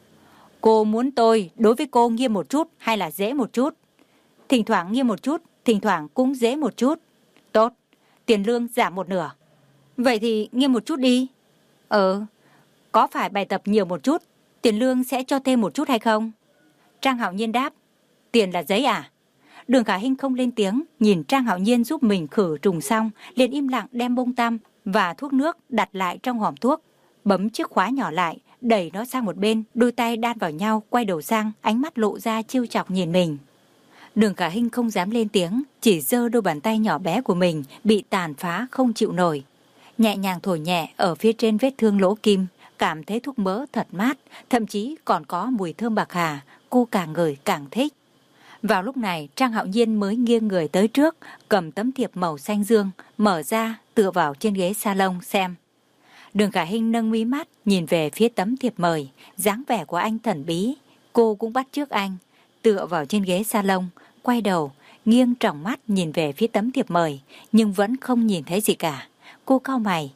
cô muốn tôi đối với cô nghiêm một chút hay là dễ một chút? Thỉnh thoảng nghiêm một chút, thỉnh thoảng cũng dễ một chút. Tốt, tiền lương giảm một nửa. Vậy thì nghiêm một chút đi. Ừ, có phải bài tập nhiều một chút, tiền lương sẽ cho thêm một chút hay không? Trang Hạo Nhiên đáp, tiền là giấy à? Đường Khả Hinh không lên tiếng, nhìn Trang Hạo Nhiên giúp mình khử trùng xong, liền im lặng đem bông tăm và thuốc nước đặt lại trong hòm thuốc, bấm chiếc khóa nhỏ lại, đẩy nó sang một bên, đôi tay đan vào nhau, quay đầu sang, ánh mắt lộ ra trêu chọc nhìn mình. Đường Khả Hinh không dám lên tiếng, chỉ giơ đôi bàn tay nhỏ bé của mình bị tàn phá không chịu nổi, nhẹ nhàng thổi nhẹ ở phía trên vết thương lỗ kim, cảm thấy thuốc mỡ thật mát, thậm chí còn có mùi thơm bạc hà, cô càng ngửi càng thích. Vào lúc này, Trang Hạo Nhiên mới nghiêng người tới trước, cầm tấm thiệp màu xanh dương, mở ra, tựa vào trên ghế salon xem. Đường Khả Hinh nâng mí mắt, nhìn về phía tấm thiệp mời, dáng vẻ của anh thần bí. Cô cũng bắt chước anh, tựa vào trên ghế salon, quay đầu, nghiêng tròng mắt nhìn về phía tấm thiệp mời, nhưng vẫn không nhìn thấy gì cả. Cô cau mày.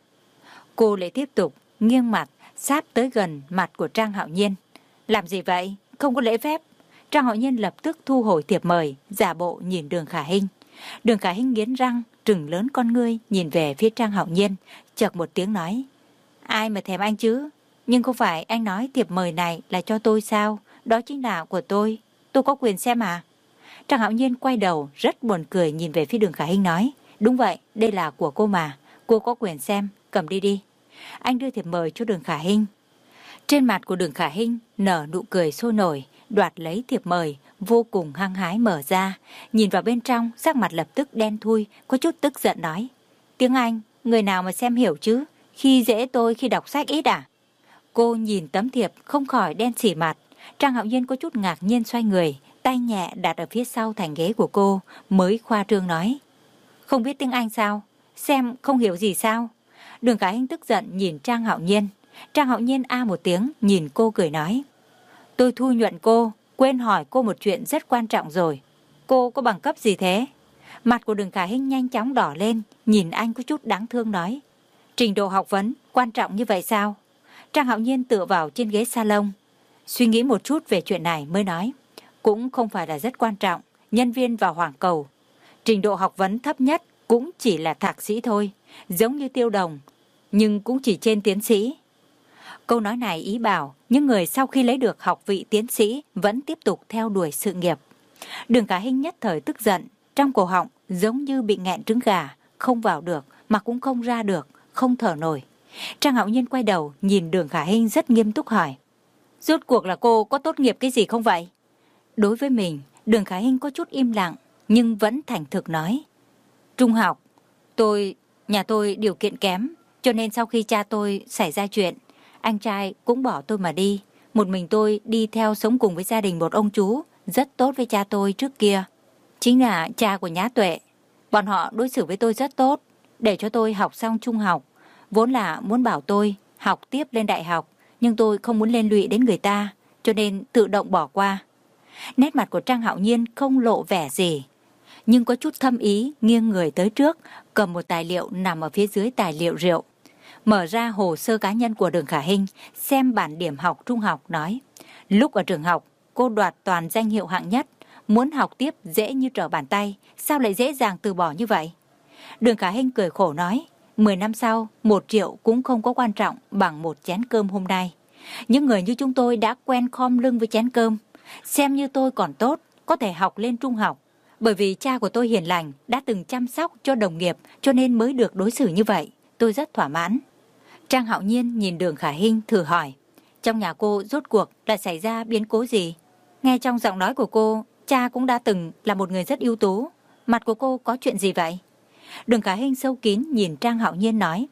Cô lại tiếp tục, nghiêng mặt, sáp tới gần mặt của Trang Hạo Nhiên. Làm gì vậy? Không có lễ phép. Trang Hạo Nhiên lập tức thu hồi thiệp mời, giả bộ nhìn Đường Khả Hinh. Đường Khả Hinh nghiến răng, trừng lớn con ngươi, nhìn về phía Trang Hạo Nhiên, chợt một tiếng nói. Ai mà thèm anh chứ? Nhưng không phải anh nói thiệp mời này là cho tôi sao? Đó chính là của tôi. Tôi có quyền xem à? Trang Hạo Nhiên quay đầu, rất buồn cười nhìn về phía Đường Khả Hinh nói. Đúng vậy, đây là của cô mà. Cô có quyền xem, cầm đi đi. Anh đưa thiệp mời cho Đường Khả Hinh. Trên mặt của Đường Khả Hinh nở nụ cười sôi nổi, đoạt lấy thiệp mời, vô cùng hăng hái mở ra. Nhìn vào bên trong, sắc mặt lập tức đen thui, có chút tức giận nói. Tiếng Anh, người nào mà xem hiểu chứ? Khi dễ tôi khi đọc sách ít à? Cô nhìn tấm thiệp không khỏi đen xỉ mặt. Trang Hạo Nhiên có chút ngạc nhiên xoay người, tay nhẹ đặt ở phía sau thành ghế của cô, mới khoa trương nói. Không biết tiếng Anh sao? Xem không hiểu gì sao? Đường Khả Hinh tức giận nhìn Trang Hạo Nhiên. Trang Hạo Nhiên a một tiếng, nhìn cô cười nói. Tôi thu nhuận cô, quên hỏi cô một chuyện rất quan trọng rồi. Cô có bằng cấp gì thế? Mặt của Đường Khả Hinh nhanh chóng đỏ lên, nhìn anh có chút đáng thương nói. Trình độ học vấn quan trọng như vậy sao? Trang Hạo Nhiên tựa vào trên ghế salon, suy nghĩ một chút về chuyện này mới nói. Cũng không phải là rất quan trọng, nhân viên vào Hoàng Cầu. Trình độ học vấn thấp nhất cũng chỉ là thạc sĩ thôi, giống như Tiêu Đồng, nhưng cũng chỉ trên tiến sĩ. Câu nói này ý bảo những người sau khi lấy được học vị tiến sĩ vẫn tiếp tục theo đuổi sự nghiệp. Đường Khả Hinh nhất thời tức giận, trong cổ họng giống như bị nghẹn trứng gà, không vào được mà cũng không ra được, không thở nổi. Trang Hạo Nhiên quay đầu nhìn Đường Khả Hinh rất nghiêm túc hỏi. Rốt cuộc là cô có tốt nghiệp cái gì không vậy? Đối với mình, Đường Khả Hinh có chút im lặng, nhưng vẫn thành thực nói. Trung học, tôi, nhà tôi điều kiện kém, cho nên sau khi cha tôi xảy ra chuyện, anh trai cũng bỏ tôi mà đi. Một mình tôi đi theo sống cùng với gia đình một ông chú, rất tốt với cha tôi trước kia. Chính là cha của Nhã Tuệ. Bọn họ đối xử với tôi rất tốt, để cho tôi học xong trung học. Vốn là muốn bảo tôi học tiếp lên đại học, nhưng tôi không muốn liên lụy đến người ta, cho nên tự động bỏ qua. Nét mặt của Trang Hạo Nhiên không lộ vẻ gì, nhưng có chút thâm ý, nghiêng người tới trước, cầm một tài liệu nằm ở phía dưới tài liệu rượu. Mở ra hồ sơ cá nhân của Đường Khả Hinh, xem bản điểm học trung học nói. Lúc ở trường học, cô đoạt toàn danh hiệu hạng nhất, muốn học tiếp dễ như trở bàn tay, sao lại dễ dàng từ bỏ như vậy? Đường Khả Hinh cười khổ nói, mười năm sau, một triệu cũng không có quan trọng bằng một chén cơm hôm nay. Những người như chúng tôi đã quen khom lưng với chén cơm, xem như tôi còn tốt, có thể học lên trung học. Bởi vì cha của tôi hiền lành, đã từng chăm sóc cho đồng nghiệp, cho nên mới được đối xử như vậy. Tôi rất thỏa mãn. Trang Hạo Nhiên nhìn Đường Khả Hinh thử hỏi, trong nhà cô rốt cuộc là xảy ra biến cố gì? Nghe trong giọng nói của cô, cha cũng đã từng là một người rất ưu tú. Mặt của cô có chuyện gì vậy? Đường Khả Hinh sâu kín nhìn Trang Hạo Nhiên nói.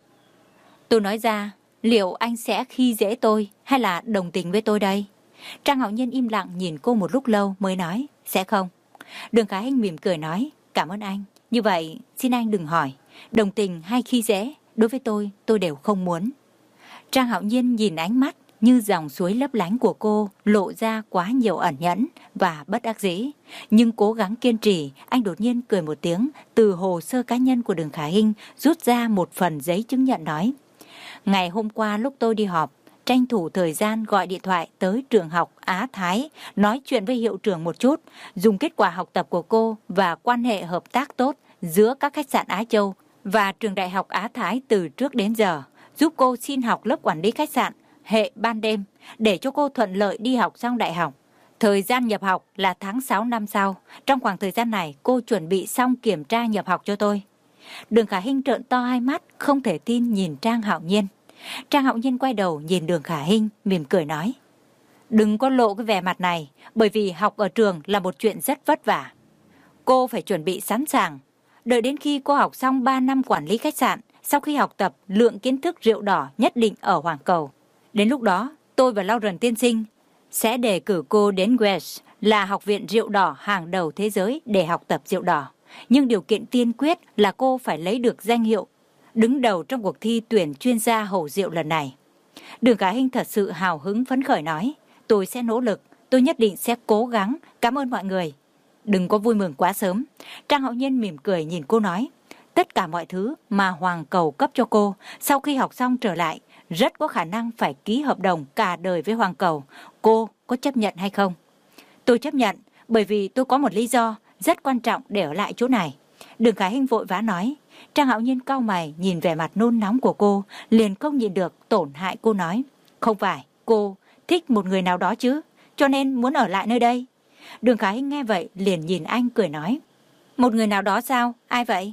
Tôi nói ra, liệu anh sẽ khi dễ tôi hay là đồng tình với tôi đây? Trang Hạo Nhiên im lặng nhìn cô một lúc lâu mới nói, sẽ không. Đường Khả Hinh mỉm cười nói, cảm ơn anh. Như vậy, xin anh đừng hỏi, đồng tình hay khi dễ, đối với tôi, tôi đều không muốn. Trang Hạo Nhiên nhìn ánh mắt như dòng suối lấp lánh của cô lộ ra quá nhiều ẩn nhẫn và bất đắc dĩ. Nhưng cố gắng kiên trì, anh đột nhiên cười một tiếng, từ hồ sơ cá nhân của Đường Khả Hinh rút ra một phần giấy chứng nhận nói. Ngày hôm qua lúc tôi đi họp, tranh thủ thời gian gọi điện thoại tới trường học Á Thái, nói chuyện với hiệu trưởng một chút, dùng kết quả học tập của cô và quan hệ hợp tác tốt giữa các khách sạn Á Châu và trường đại học Á Thái từ trước đến giờ, giúp cô xin học lớp quản lý khách sạn hệ ban đêm để cho cô thuận lợi đi học xong đại học. Thời gian nhập học là tháng sáu năm sau. Trong khoảng thời gian này, cô chuẩn bị xong kiểm tra nhập học cho tôi. Đường Khả Hinh trợn to hai mắt, không thể tin nhìn Trang Hạo Nhiên. Trang Hạo Nhiên quay đầu nhìn Đường Khả Hinh, mỉm cười nói. Đừng có lộ cái vẻ mặt này, bởi vì học ở trường là một chuyện rất vất vả. Cô phải chuẩn bị sẵn sàng. Đợi đến khi cô học xong ba năm quản lý khách sạn, sau khi học tập lượng kiến thức rượu đỏ nhất định ở Hoàng Cầu. Đến lúc đó, tôi và Lauren tiên sinh sẽ đề cử cô đến West, là học viện rượu đỏ hàng đầu thế giới để học tập rượu đỏ. Nhưng điều kiện tiên quyết là cô phải lấy được danh hiệu đứng đầu trong cuộc thi tuyển chuyên gia hầu rượu lần này. Đường Khả Hinh thật sự hào hứng phấn khởi nói, tôi sẽ nỗ lực, tôi nhất định sẽ cố gắng, cảm ơn mọi người. Đừng có vui mừng quá sớm. Trang Hạo Nhiên mỉm cười nhìn cô nói, tất cả mọi thứ mà Hoàng Cầu cấp cho cô, sau khi học xong trở lại, rất có khả năng phải ký hợp đồng cả đời với Hoàng Cầu. Cô có chấp nhận hay không? Tôi chấp nhận, bởi vì tôi có một lý do rất quan trọng để ở lại chỗ này. Đường Khả Hinh vội vã nói. Trang Hạo Nhiên cau mày nhìn vẻ mặt nôn nóng của cô, liền không nhịn được tổn hại cô nói, không phải, cô thích một người nào đó chứ, cho nên muốn ở lại nơi đây. Đường Khả Hinh nghe vậy liền nhìn anh cười nói, một người nào đó sao, ai vậy?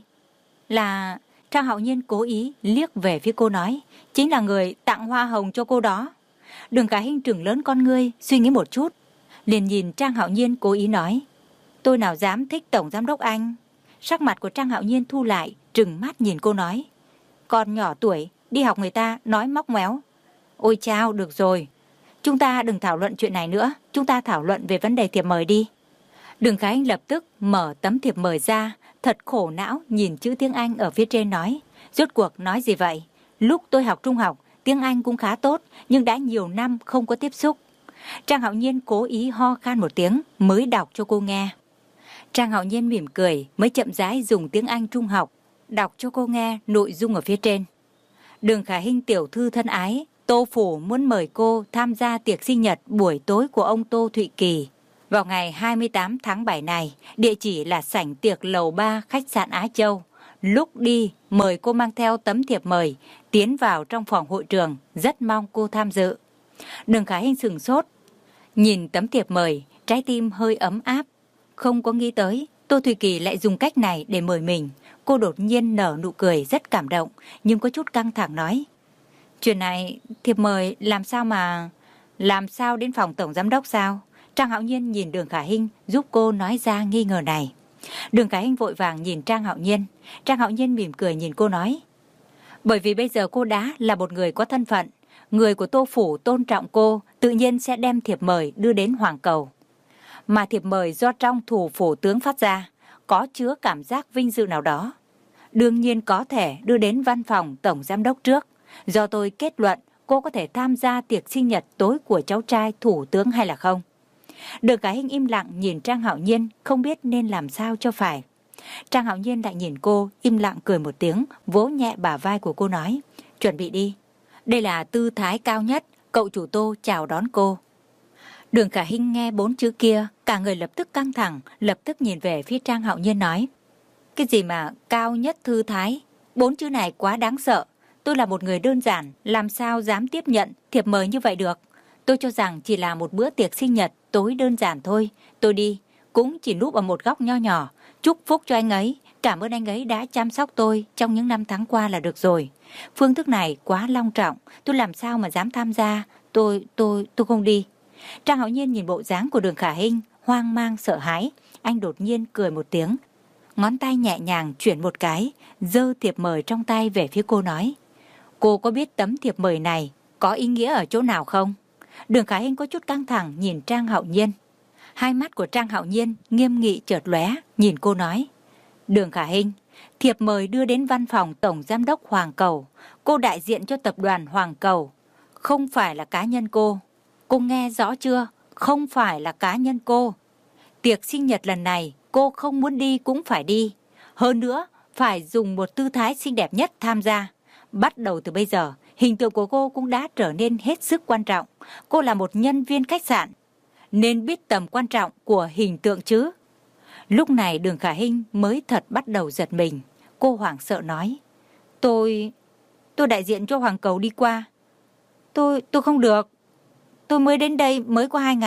Là... Trang Hạo Nhiên cố ý liếc về phía cô nói, chính là người tặng hoa hồng cho cô đó. Đường Khả Hinh trừng lớn con ngươi, suy nghĩ một chút, liền nhìn Trang Hạo Nhiên cố ý nói, tôi nào dám thích tổng giám đốc anh. Sắc mặt của Trang Hạo Nhiên thu lại, trừng mắt nhìn cô nói, con nhỏ tuổi, đi học người ta nói móc méo. Ôi chao, được rồi, chúng ta đừng thảo luận chuyện này nữa, chúng ta thảo luận về vấn đề thiệp mời đi. Đường Khả Hinh lập tức mở tấm thiệp mời ra, thật khổ não nhìn chữ tiếng Anh ở phía trên nói, rốt cuộc nói gì vậy? Lúc tôi học trung học, tiếng Anh cũng khá tốt, nhưng đã nhiều năm không có tiếp xúc. Trang Hạo Nhiên cố ý ho khan một tiếng mới đọc cho cô nghe. Trang Hạo Nhiên mỉm cười mới chậm rãi dùng tiếng Anh trung học đọc cho cô nghe nội dung ở phía trên. Đường Khả Hinh tiểu thư thân ái, Tô Phủ muốn mời cô tham gia tiệc sinh nhật buổi tối của ông Tô Thụy Kỳ vào ngày hai mươi tám tháng bảy này. Địa chỉ là sảnh tiệc lầu ba khách sạn Á Châu. Lúc đi mời cô mang theo tấm thiệp mời tiến vào trong phòng hội trường, rất mong cô tham dự. Đường Khả Hinh sửng sốt nhìn tấm thiệp mời, trái tim hơi ấm áp. Không có nghĩ tới Tô Thụy Kỳ lại dùng cách này để mời mình. Cô đột nhiên nở nụ cười rất cảm động, nhưng có chút căng thẳng nói, chuyện này thiệp mời làm sao mà... Làm sao đến phòng tổng giám đốc sao? Trang Hạo Nhiên nhìn Đường Khả Hinh giúp cô nói ra nghi ngờ này. Đường Khả Hinh vội vàng nhìn Trang Hạo Nhiên. Trang Hạo Nhiên mỉm cười nhìn cô nói, bởi vì bây giờ cô đã là một người có thân phận, người của Tô Phủ tôn trọng cô, tự nhiên sẽ đem thiệp mời đưa đến Hoàng Cầu. Mà thiệp mời do trong thủ phủ tướng phát ra, có chứa cảm giác vinh dự nào đó. Đương nhiên có thể đưa đến văn phòng tổng giám đốc trước. Do tôi kết luận cô có thể tham gia tiệc sinh nhật tối của cháu trai thủ tướng hay là không. Đường Khả Hinh im lặng nhìn Trang Hạo Nhiên, không biết nên làm sao cho phải. Trang Hạo Nhiên lại nhìn cô, im lặng cười một tiếng, vỗ nhẹ bả vai của cô nói, chuẩn bị đi. Đây là tư thái cao nhất, cậu chủ Tô chào đón cô. Đường Khả Hinh nghe bốn chữ kia, cả người lập tức căng thẳng, lập tức nhìn về phía Trang Hạo Nhiên nói, cái gì mà cao nhất thư thái, bốn chữ này quá đáng sợ. Tôi là một người đơn giản, làm sao dám tiếp nhận thiệp mời như vậy được. Tôi cho rằng chỉ là một bữa tiệc sinh nhật tối đơn giản thôi. Tôi đi, cũng chỉ núp ở một góc nho nhỏ, chúc phúc cho anh ấy, cảm ơn anh ấy đã chăm sóc tôi trong những năm tháng qua là được rồi. Phương thức này quá long trọng, tôi làm sao mà dám tham gia, tôi, tôi, tôi không đi. Trang Hạo Nhiên nhìn bộ dáng của Đường Khả Hinh, hoang mang sợ hãi, anh đột nhiên cười một tiếng. Ngón tay nhẹ nhàng chuyển một cái, giơ thiệp mời trong tay về phía cô nói, cô có biết tấm thiệp mời này có ý nghĩa ở chỗ nào không? Đường Khả Hinh có chút căng thẳng nhìn Trang Hạo Nhiên. Hai mắt của Trang Hạo Nhiên nghiêm nghị chợt lóe, nhìn cô nói, Đường Khả Hinh, thiệp mời đưa đến văn phòng tổng giám đốc Hoàng Cầu. Cô đại diện cho tập đoàn Hoàng Cầu, không phải là cá nhân cô. Cô nghe rõ chưa? Không phải là cá nhân cô. Tiệc sinh nhật lần này cô không muốn đi cũng phải đi. Hơn nữa, phải dùng một tư thái xinh đẹp nhất tham gia. Bắt đầu từ bây giờ, hình tượng của cô cũng đã trở nên hết sức quan trọng. Cô là một nhân viên khách sạn, nên biết tầm quan trọng của hình tượng chứ. Lúc này Đường Khả Hinh mới thật bắt đầu giật mình. Cô hoảng sợ nói, Tôi... tôi đại diện cho Hoàng Cầu đi qua. Tôi... tôi không được. Tôi mới đến đây mới có hai ngày.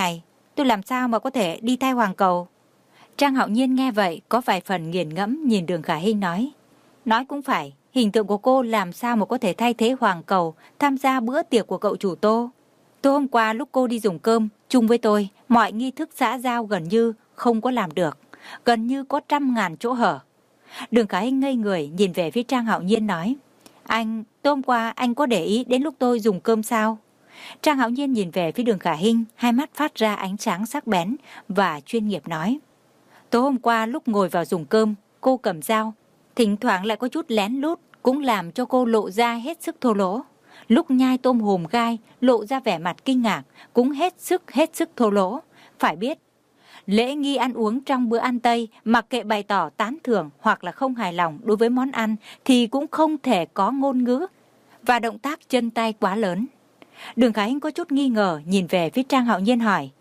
tôi làm sao mà có thể đi thay Hoàng Cầu? Trang Hạo Nhiên nghe vậy có vài phần nghiền ngẫm nhìn Đường Khả Hinh nói. Nói cũng phải, hình tượng của cô làm sao mà có thể thay thế Hoàng Cầu tham gia bữa tiệc của cậu chủ Tô. Tối hôm qua lúc cô đi dùng cơm chung với tôi, mọi nghi thức xã giao gần như không có làm được, gần như có trăm ngàn chỗ hở. Đường Khả Hinh ngây người nhìn về phía Trang Hạo Nhiên nói. Anh, tối hôm qua anh có để ý đến lúc tôi dùng cơm sao? Trang Hạo Nhiên nhìn về phía Đường Khả Hinh, hai mắt phát ra ánh sáng sắc bén và chuyên nghiệp nói. Tối hôm qua lúc ngồi vào dùng cơm, cô cầm dao, thỉnh thoảng lại có chút lén lút, cũng làm cho cô lộ ra hết sức thô lỗ. Lúc nhai tôm hùm gai, lộ ra vẻ mặt kinh ngạc, cũng hết sức hết sức thô lỗ. Phải biết, lễ nghi ăn uống trong bữa ăn Tây, mặc kệ bày tỏ tán thưởng hoặc là không hài lòng đối với món ăn, thì cũng không thể có ngôn ngữ và động tác chân tay quá lớn. Đường Khả Hinh có chút nghi ngờ nhìn về phía Trang Hạo Nhiên hỏi.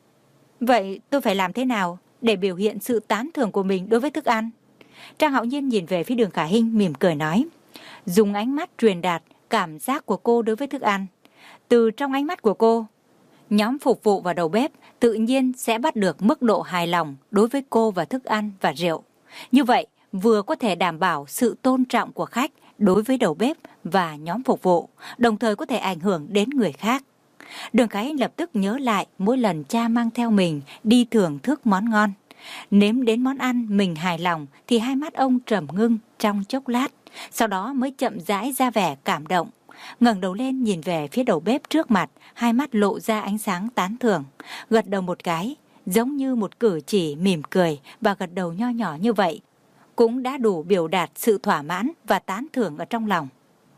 Vậy tôi phải làm thế nào để biểu hiện sự tán thưởng của mình đối với thức ăn? Trang Hạo Nhiên nhìn về phía Đường Khả Hinh mỉm cười nói. Dùng ánh mắt truyền đạt cảm giác của cô đối với thức ăn. Từ trong ánh mắt của cô, nhóm phục vụ và đầu bếp tự nhiên sẽ bắt được mức độ hài lòng đối với cô và thức ăn và rượu. Như vậy, vừa có thể đảm bảo sự tôn trọng của khách đối với đầu bếp và nhóm phục vụ, đồng thời có thể ảnh hưởng đến người khác. Đường Khả Hinh lập tức nhớ lại mỗi lần cha mang theo mình đi thưởng thức món ngon. Nếm đến món ăn mình hài lòng thì hai mắt ông trầm ngưng trong chốc lát, sau đó mới chậm rãi ra vẻ cảm động. Ngẩng đầu lên nhìn về phía đầu bếp trước mặt, hai mắt lộ ra ánh sáng tán thưởng, gật đầu một cái, giống như một cử chỉ mỉm cười và gật đầu nho nhỏ như vậy, cũng đã đủ biểu đạt sự thỏa mãn và tán thưởng ở trong lòng.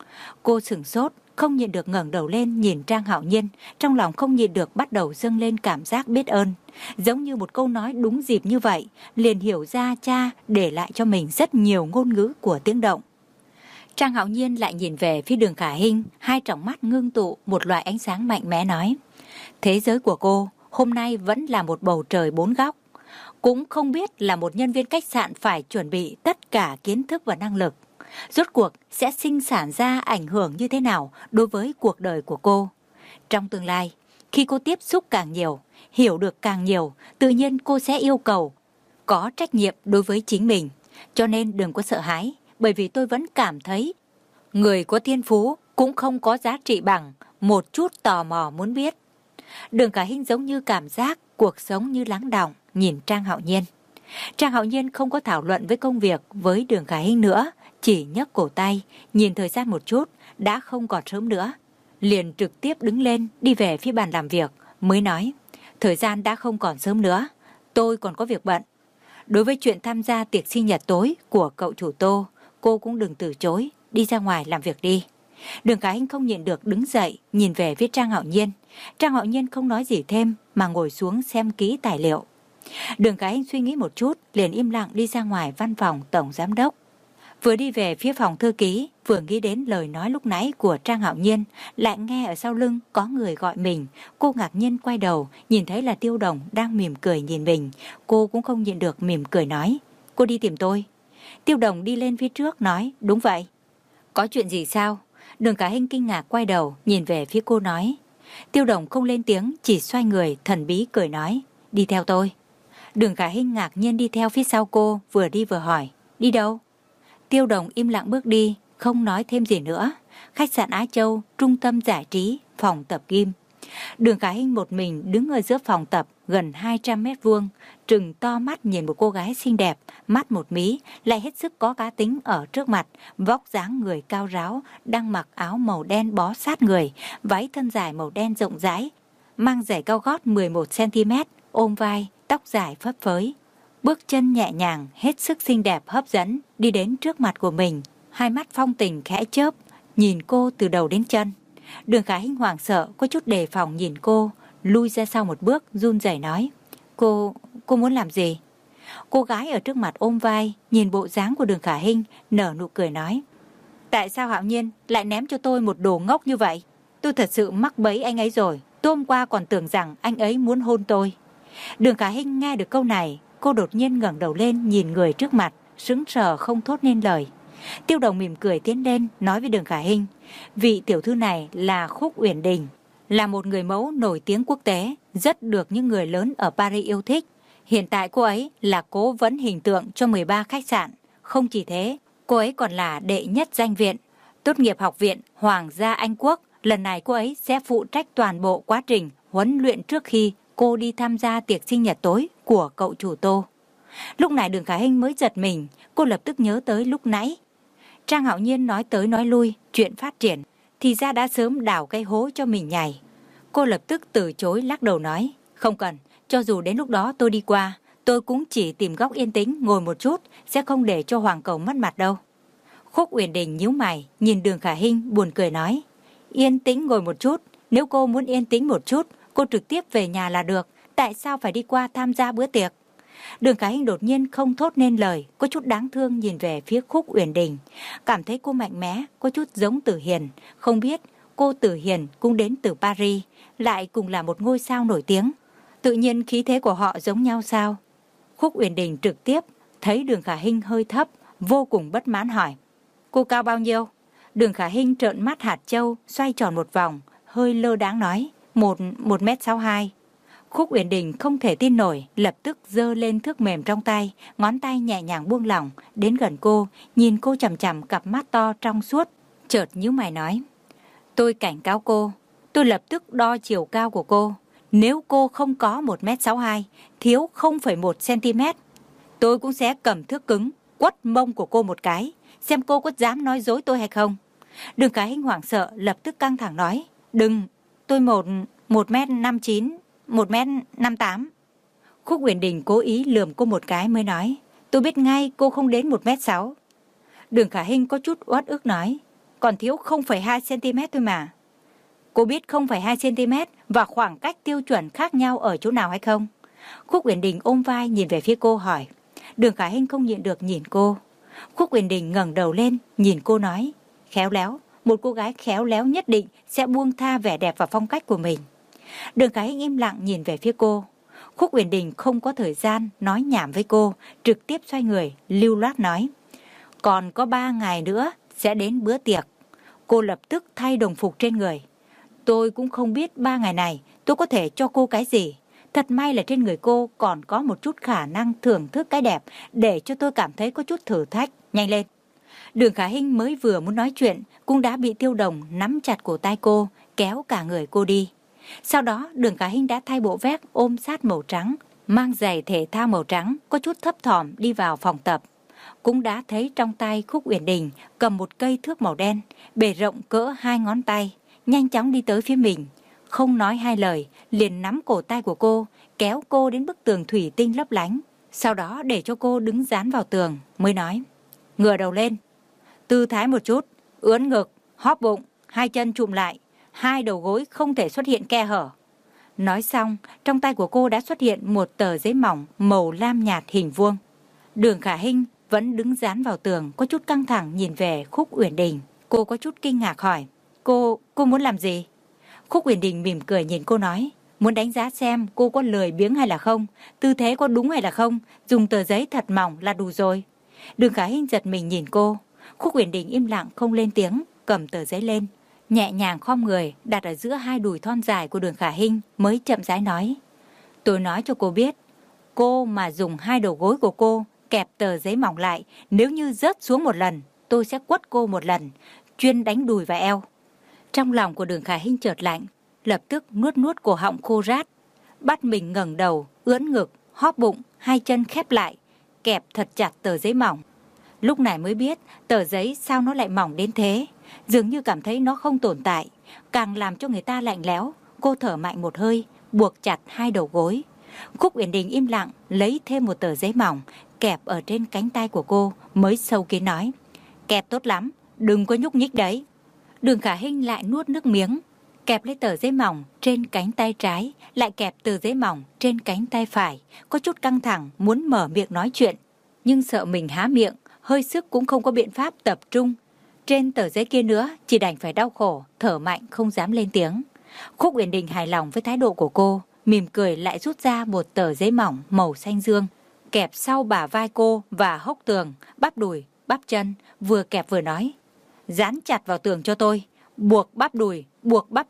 Cô sửng sốt, không nhịn được ngẩng đầu lên nhìn Trang Hạo Nhiên, trong lòng không nhịn được bắt đầu dâng lên cảm giác biết ơn. Giống như một câu nói đúng dịp như vậy, liền hiểu ra cha để lại cho mình rất nhiều ngôn ngữ của tiếng động. Trang Hạo Nhiên lại nhìn về phía Đường Khả Hinh, hai tròng mắt ngưng tụ một loại ánh sáng mạnh mẽ nói. Thế giới của cô hôm nay vẫn là một bầu trời bốn góc. Cũng không biết là một nhân viên khách sạn phải chuẩn bị tất cả kiến thức và năng lực. Rốt cuộc sẽ sinh sản ra ảnh hưởng như thế nào đối với cuộc đời của cô. Trong tương lai, khi cô tiếp xúc càng nhiều, hiểu được càng nhiều, tự nhiên cô sẽ yêu cầu có trách nhiệm đối với chính mình. Cho nên đừng có sợ hãi, bởi vì tôi vẫn cảm thấy người có thiên phú cũng không có giá trị bằng một chút tò mò muốn biết. Đường Khả Hinh giống như cảm giác cuộc sống như lắng đọng nhìn Trang Hạo Nhiên. Trang Hạo Nhiên không có thảo luận với công việc với Đường Khả Hinh nữa, chỉ nhấc cổ tay, nhìn thời gian một chút, đã không còn sớm nữa. Liền trực tiếp đứng lên đi về phía bàn làm việc, mới nói, thời gian đã không còn sớm nữa, tôi còn có việc bận. Đối với chuyện tham gia tiệc sinh nhật tối của cậu chủ Tô, cô cũng đừng từ chối, đi ra ngoài làm việc đi. Đường Khả Hinh không nhịn được đứng dậy, nhìn về phía Trang Hạo Nhiên. Trang Hạo Nhiên không nói gì thêm, mà ngồi xuống xem kỹ tài liệu. Đường Khả Hinh suy nghĩ một chút, liền im lặng đi ra ngoài văn phòng tổng giám đốc. Vừa đi về phía phòng thư ký, vừa nghĩ đến lời nói lúc nãy của Trang Hạo Nhiên, lại nghe ở sau lưng có người gọi mình. Cô ngạc nhiên quay đầu, nhìn thấy là Tiêu Đồng đang mỉm cười nhìn mình. Cô cũng không nhịn được mỉm cười nói, cô đi tìm tôi. Tiêu Đồng đi lên phía trước nói, đúng vậy. Có chuyện gì sao? Đường Khả Hinh kinh ngạc quay đầu, nhìn về phía cô nói. Tiêu Đồng không lên tiếng, chỉ xoay người, thần bí cười nói, đi theo tôi. Đường Khả Hinh ngạc nhiên đi theo phía sau cô, vừa đi vừa hỏi, đi đâu? Tiêu Đồng im lặng bước đi, không nói thêm gì nữa. Khách sạn Á Châu, trung tâm giải trí, phòng tập gym. Đường Khả Hinh một mình đứng ở giữa phòng tập gần hai trăm mét vuông, trừng to mắt nhìn một cô gái xinh đẹp, mắt một mí, lại hết sức có cá tính ở trước mặt, vóc dáng người cao ráo, đang mặc áo màu đen bó sát người, váy thân dài màu đen rộng rãi, mang giày cao gót mười một xăng ti mét, ôm vai, tóc dài phấp phới. Bước chân nhẹ nhàng, hết sức xinh đẹp hấp dẫn, đi đến trước mặt của mình, hai mắt phong tình khẽ chớp, nhìn cô từ đầu đến chân. Đường Khả Hinh hoảng sợ, có chút đề phòng nhìn cô, lui ra sau một bước, run rẩy nói, cô, cô muốn làm gì? Cô gái ở trước mặt ôm vai, nhìn bộ dáng của Đường Khả Hinh, nở nụ cười nói, tại sao Hạo Nhiên lại ném cho tôi một đồ ngốc như vậy? Tôi thật sự mắc bẫy anh ấy rồi, tôi hôm qua còn tưởng rằng anh ấy muốn hôn tôi. Đường Khả Hinh nghe được câu này, cô đột nhiên ngẩng đầu lên nhìn người trước mặt, sững sờ không thốt nên lời. Tiêu Đồng mỉm cười tiến lên nói với Đường Khả Hinh, vị tiểu thư này là Khúc Uyển Đình, là một người mẫu nổi tiếng quốc tế, rất được những người lớn ở Paris yêu thích. Hiện tại cô ấy là cố vấn hình tượng cho mười ba khách sạn. Không chỉ thế, cô ấy còn là đệ nhất danh viện, tốt nghiệp học viện Hoàng gia Anh Quốc. Lần này cô ấy sẽ phụ trách toàn bộ quá trình huấn luyện trước khi cô đi tham gia tiệc sinh nhật tối của cậu chủ Tô. Lúc này Đường Khả Hinh mới giật mình, cô lập tức nhớ tới lúc nãy Trang Hạo Nhiên nói tới nói lui, chuyện phát triển, thì ra đã sớm đào cái hố cho mình nhảy. Cô lập tức từ chối lắc đầu nói, không cần, cho dù đến lúc đó tôi đi qua, tôi cũng chỉ tìm góc yên tĩnh ngồi một chút, sẽ không để cho Hoàng Cầu mất mặt đâu. Khúc Uyển Đình nhíu mày, nhìn Đường Khả Hinh buồn cười nói, yên tĩnh ngồi một chút, nếu cô muốn yên tĩnh một chút, cô trực tiếp về nhà là được, tại sao phải đi qua tham gia bữa tiệc? Đường Khả Hinh đột nhiên không thốt nên lời, có chút đáng thương nhìn về phía Khúc Uyển Đình, cảm thấy cô mạnh mẽ, có chút giống Tử Hiền, không biết cô Tử Hiền cũng đến từ Paris, lại cùng là một ngôi sao nổi tiếng, tự nhiên khí thế của họ giống nhau sao? Khúc Uyển Đình trực tiếp thấy Đường Khả Hinh hơi thấp, vô cùng bất mãn hỏi, cô cao bao nhiêu? Đường Khả Hinh trợn mắt hạt châu, xoay tròn một vòng, hơi lơ đáng nói, một một mét sáu hai. Khúc Uyển Đình không thể tin nổi, lập tức giơ lên thước mềm trong tay, ngón tay nhẹ nhàng buông lỏng, đến gần cô, nhìn cô chằm chằm cặp mắt to trong suốt, chợt nhíu mày nói, tôi cảnh cáo cô, tôi lập tức đo chiều cao của cô, nếu cô không có một mét sáu hai, thiếu không phẩy một xăng-ti-mét, tôi cũng sẽ cầm thước cứng, quất mông của cô một cái, xem cô có dám nói dối tôi hay không. Đường Khả Hinh hoảng sợ, lập tức căng thẳng nói, đừng, tôi một, một mét năm chín, một mét năm tám. Khúc Uyển Đình cố ý lườm cô một cái mới nói, tôi biết ngay cô không đến một mét sáu. Đường Khả Hinh có chút uất ức nói, còn thiếu không phẩy hai xăng-ti-mét thôi mà. Cô biết không phẩy hai xăng-ti-mét và khoảng cách tiêu chuẩn khác nhau ở chỗ nào hay không? Khúc Uyển Đình ôm vai nhìn về phía cô hỏi. Đường Khả Hinh không nhịn được nhìn cô. Khúc Uyển Đình ngẩng đầu lên nhìn cô nói, khéo léo, một cô gái khéo léo nhất định sẽ buông tha vẻ đẹp và phong cách của mình. Đường Khả Hinh im lặng nhìn về phía cô. Khúc Uyển Đình không có thời gian nói nhảm với cô, trực tiếp xoay người, lưu loát nói, còn có ba ngày nữa sẽ đến bữa tiệc. Cô lập tức thay đồng phục trên người. Tôi cũng không biết ba ngày này tôi có thể cho cô cái gì. Thật may là trên người cô còn có một chút khả năng thưởng thức cái đẹp, để cho tôi cảm thấy có chút thử thách. Nhanh lên. Đường Khả Hinh mới vừa muốn nói chuyện, cũng đã bị Tiêu Đồng nắm chặt cổ tay cô, kéo cả người cô đi. Sau đó Đường Khả Hinh đã thay bộ vest ôm sát màu trắng, mang giày thể thao màu trắng, có chút thấp thỏm đi vào phòng tập. Cũng đã thấy trong tay Khúc Uyển Đình cầm một cây thước màu đen, bề rộng cỡ hai ngón tay, nhanh chóng đi tới phía mình. Không nói hai lời, liền nắm cổ tay của cô, kéo cô đến bức tường thủy tinh lấp lánh. Sau đó để cho cô đứng dán vào tường, mới nói, ngửa đầu lên, tư thái một chút, ướn ngực, hóp bụng, hai chân chụm lại, hai đầu gối không thể xuất hiện khe hở. Nói xong, trong tay của cô đã xuất hiện một tờ giấy mỏng màu lam nhạt hình vuông. Đường Khả Hinh vẫn đứng dán vào tường, có chút căng thẳng nhìn về Khúc Uyển Đình. Cô có chút kinh ngạc hỏi, cô, cô muốn làm gì? Khúc Uyển Đình mỉm cười nhìn cô nói, muốn đánh giá xem cô có lười biếng hay là không, tư thế có đúng hay là không, dùng tờ giấy thật mỏng là đủ rồi. Đường Khả Hinh giật mình nhìn cô. Khúc Uyển Đình im lặng không lên tiếng, cầm tờ giấy lên, nhẹ nhàng khom người đặt ở giữa hai đùi thon dài của Đường Khả Hinh, mới chậm rãi nói, tôi nói cho cô biết, cô mà dùng hai đầu gối của cô kẹp tờ giấy mỏng lại, nếu như rớt xuống một lần, tôi sẽ quất cô một lần, chuyên đánh đùi và eo. Trong lòng của Đường Khả Hinh chợt lạnh, lập tức nuốt nuốt cổ họng khô rát, bắt mình ngẩng đầu, ưỡn ngực, hóp bụng, hai chân khép lại, kẹp thật chặt tờ giấy mỏng. Lúc này mới biết tờ giấy sao nó lại mỏng đến thế, dường như cảm thấy nó không tồn tại, càng làm cho người ta lạnh lẽo. Cô thở mạnh một hơi, buộc chặt hai đầu gối. Khúc Uyển Đình im lặng lấy thêm một tờ giấy mỏng kẹp ở trên cánh tay của cô, mới sâu kín nói, kẹp tốt lắm, đừng có nhúc nhích đấy. Đường Khả Hinh lại nuốt nước miếng, kẹp lấy tờ giấy mỏng trên cánh tay trái, lại kẹp tờ giấy mỏng trên cánh tay phải, có chút căng thẳng muốn mở miệng nói chuyện, nhưng sợ mình há miệng, hơi sức cũng không có biện pháp tập trung. Trên tờ giấy kia nữa, chỉ đành phải đau khổ, thở mạnh không dám lên tiếng. Khúc Uyển Đình hài lòng với thái độ của cô, mỉm cười lại rút ra một tờ giấy mỏng màu xanh dương, kẹp sau bả vai cô và hốc tường, bắp đùi, bắp chân, vừa kẹp vừa nói, dán chặt vào tường cho tôi, buộc bắp đùi, buộc bắp chân,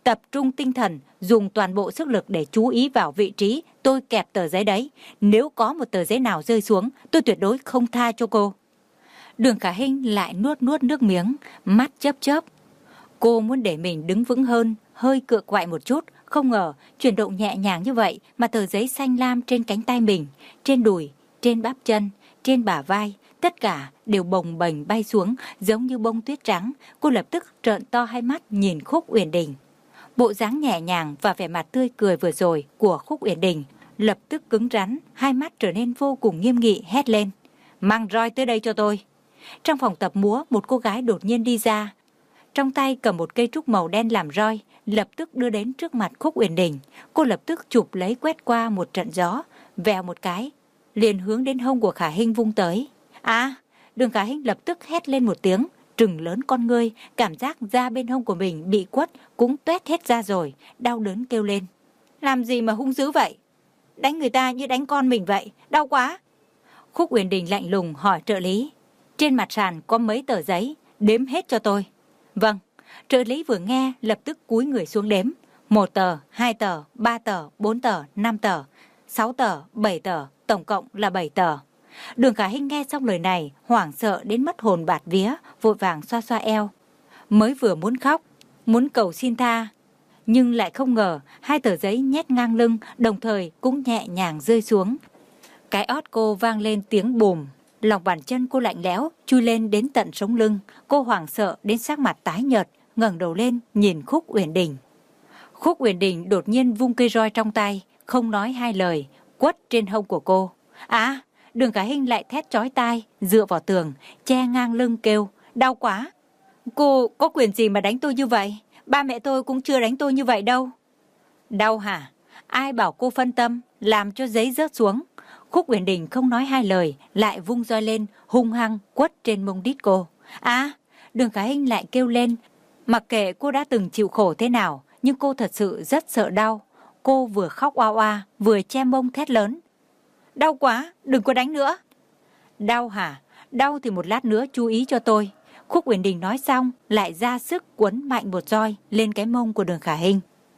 tập trung tinh thần, dùng toàn bộ sức lực để chú ý vào vị trí tôi kẹp tờ giấy đấy. Nếu có một tờ giấy nào rơi xuống, tôi tuyệt đối không tha cho cô. Đường Khả Hinh lại nuốt nuốt nước miếng, mắt chớp chớp. Cô muốn để mình đứng vững hơn, hơi cựa quại một chút. Không ngờ, chuyển động nhẹ nhàng như vậy mà tờ giấy xanh lam trên cánh tay mình, trên đùi, trên bắp chân, trên bả vai, tất cả đều bồng bềnh bay xuống giống như bông tuyết trắng. Cô lập tức trợn to hai mắt nhìn Khúc Uyển Đình. Bộ dáng nhẹ nhàng và vẻ mặt tươi cười vừa rồi của Khúc Uyển Đình lập tức cứng rắn, hai mắt trở nên vô cùng nghiêm nghị, hét lên: "Mang roi tới đây cho tôi." Trong phòng tập múa, một cô gái đột nhiên đi ra, trong tay cầm một cây trúc màu đen làm roi, lập tức đưa đến trước mặt Khúc Uyển Đình. Cô lập tức chụp lấy quét qua một trận gió, vèo một cái, liền hướng đến hông của Khả Hinh vung tới. À, Đường Khả Hinh lập tức hét lên một tiếng, trừng lớn con ngươi, cảm giác da bên hông của mình bị quất cũng toét hết ra rồi, đau đớn kêu lên: "Làm gì mà hung dữ vậy? Đánh người ta như đánh con mình vậy, đau quá." Khúc Uyển Đình lạnh lùng hỏi trợ lý: "Trên mặt sàn có mấy tờ giấy, đếm hết cho tôi." "Vâng." Trợ lý vừa nghe lập tức cúi người xuống đếm: một tờ, hai tờ, ba tờ, bốn tờ, năm tờ, sáu tờ, bảy tờ, tổng cộng là bảy tờ. Đường Khả Hinh nghe xong lời này, hoảng sợ đến mất hồn bạt vía, vội vàng xoa xoa eo. Mới vừa muốn khóc, muốn cầu xin tha, nhưng lại không ngờ hai tờ giấy nhét ngang lưng, đồng thời cũng nhẹ nhàng rơi xuống. Cái ót cô vang lên tiếng bùm, lòng bàn chân cô lạnh lẽo, chui lên đến tận sống lưng. Cô hoảng sợ đến sắc mặt tái nhợt, ngẩng đầu lên nhìn Khúc Uyển Đình. Khúc Uyển Đình đột nhiên vung cây roi trong tay, không nói hai lời, quất trên hông của cô. À, Đường Khả Hinh lại thét chói tai, dựa vào tường, che ngang lưng kêu: "Đau quá! Cô có quyền gì mà đánh tôi như vậy? Ba mẹ tôi cũng chưa đánh tôi như vậy đâu." "Đau hả? Ai bảo cô phân tâm, làm cho giấy rớt xuống." Khúc Uyển Đình không nói hai lời, lại vung roi lên, hung hăng quất trên mông đít cô. À, Đường Khả Hinh lại kêu lên. Mặc kệ cô đã từng chịu khổ thế nào, nhưng cô thật sự rất sợ đau. Cô vừa khóc oa oa, vừa che mông thét lớn: "Đau quá, đừng có đánh nữa." "Đau hả? Đau thì một lát nữa chú ý cho tôi." Khúc Uyển Đình nói xong, lại ra sức quấn mạnh một roi lên cái mông của Đường Khả Hinh.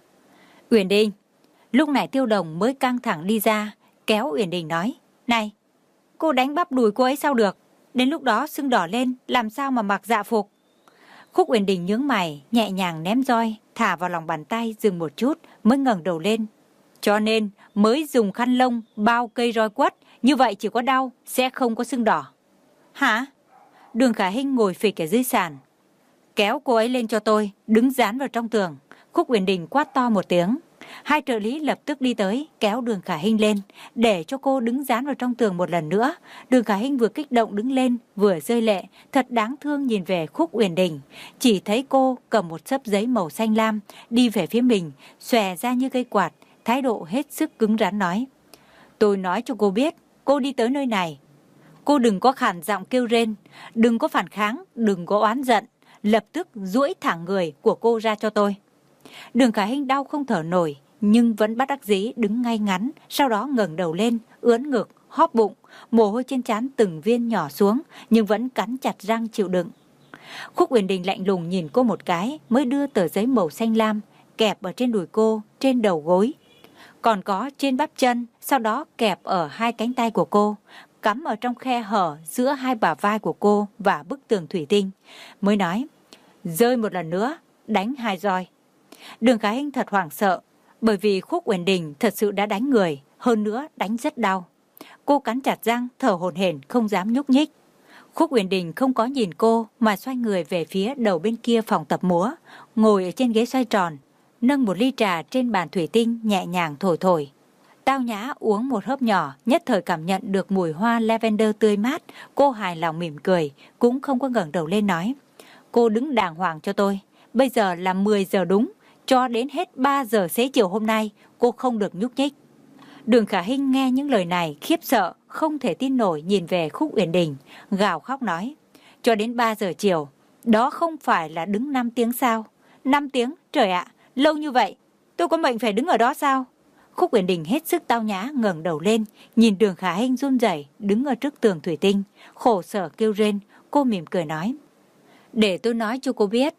"Uyển Đình." Lúc này Tiêu Đồng mới căng thẳng đi ra, kéo Uyển Đình nói: "Này, cô đánh bắp đùi cô ấy sao được? Đến lúc đó sưng đỏ lên, làm sao mà mặc dạ phục?" Khúc Uyển Đình nhướng mày, nhẹ nhàng ném roi, thả vào lòng bàn tay, dừng một chút, mới ngẩng đầu lên. "Cho nên mới dùng khăn lông bao cây roi quất, như vậy chỉ có đau, sẽ không có sưng đỏ." "Hả?" Đường Khả Hinh ngồi phịch ở dưới sàn. "Kéo cô ấy lên cho tôi, đứng dán vào trong tường." Khúc Uyển Đình quát to một tiếng. Hai trợ lý lập tức đi tới, kéo Đường Khả Hinh lên, để cho cô đứng dán vào trong tường một lần nữa. Đường Khả Hinh vừa kích động đứng lên, vừa rơi lệ, thật đáng thương nhìn về Khúc Uyển Đình. Chỉ thấy cô cầm một xấp giấy màu xanh lam, đi về phía mình, xòe ra như cây quạt, thái độ hết sức cứng rắn nói: "Tôi nói cho cô biết, cô đi tới nơi này, cô đừng có khản giọng kêu rên, đừng có phản kháng, đừng có oán giận, lập tức duỗi thẳng người của cô ra cho tôi." Đường Khả Hinh đau không thở nổi, nhưng vẫn bất đắc dĩ đứng ngay ngắn, sau đó ngẩng đầu lên, ưỡn ngực, hóp bụng, mồ hôi trên trán từng viên nhỏ xuống, nhưng vẫn cắn chặt răng chịu đựng. Khúc Uyển Đình lạnh lùng nhìn cô một cái, mới đưa tờ giấy màu xanh lam kẹp ở trên đùi cô, trên đầu gối, còn có trên bắp chân, sau đó kẹp ở hai cánh tay của cô, cắm ở trong khe hở giữa hai bả vai của cô và bức tường thủy tinh, mới nói: "Rơi một lần nữa, đánh hai roi." Đường Khả Hinh thật hoảng sợ, bởi vì Khúc Uyển Đình thật sự đã đánh người, hơn nữa đánh rất đau. Cô cắn chặt răng, thở hổn hển, không dám nhúc nhích. Khúc Uyển Đình không có nhìn cô, mà xoay người về phía đầu bên kia phòng tập múa, ngồi ở trên ghế xoay tròn, nâng một ly trà trên bàn thủy tinh, nhẹ nhàng thổi thổi. Tao nhã uống một hớp nhỏ, nhất thời cảm nhận được mùi hoa lavender tươi mát. Cô hài lòng mỉm cười, cũng không có ngẩng đầu lên nói: "Cô đứng đàng hoàng cho tôi, bây giờ là mười giờ đúng, cho đến hết ba giờ xế chiều hôm nay, cô không được nhúc nhích." Đường Khả Hinh nghe những lời này khiếp sợ, không thể tin nổi nhìn về Khúc Uyển Đình, gào khóc nói: "Cho đến ba giờ chiều, đó không phải là đứng năm tiếng sao? năm tiếng, trời ạ, lâu như vậy, tôi có mệnh phải đứng ở đó sao?" Khúc Uyển Đình hết sức tao nhã ngẩng đầu lên, nhìn Đường Khả Hinh run rẩy đứng ở trước tường thủy tinh, khổ sở kêu rên. Cô mỉm cười nói: "Để tôi nói cho cô biết,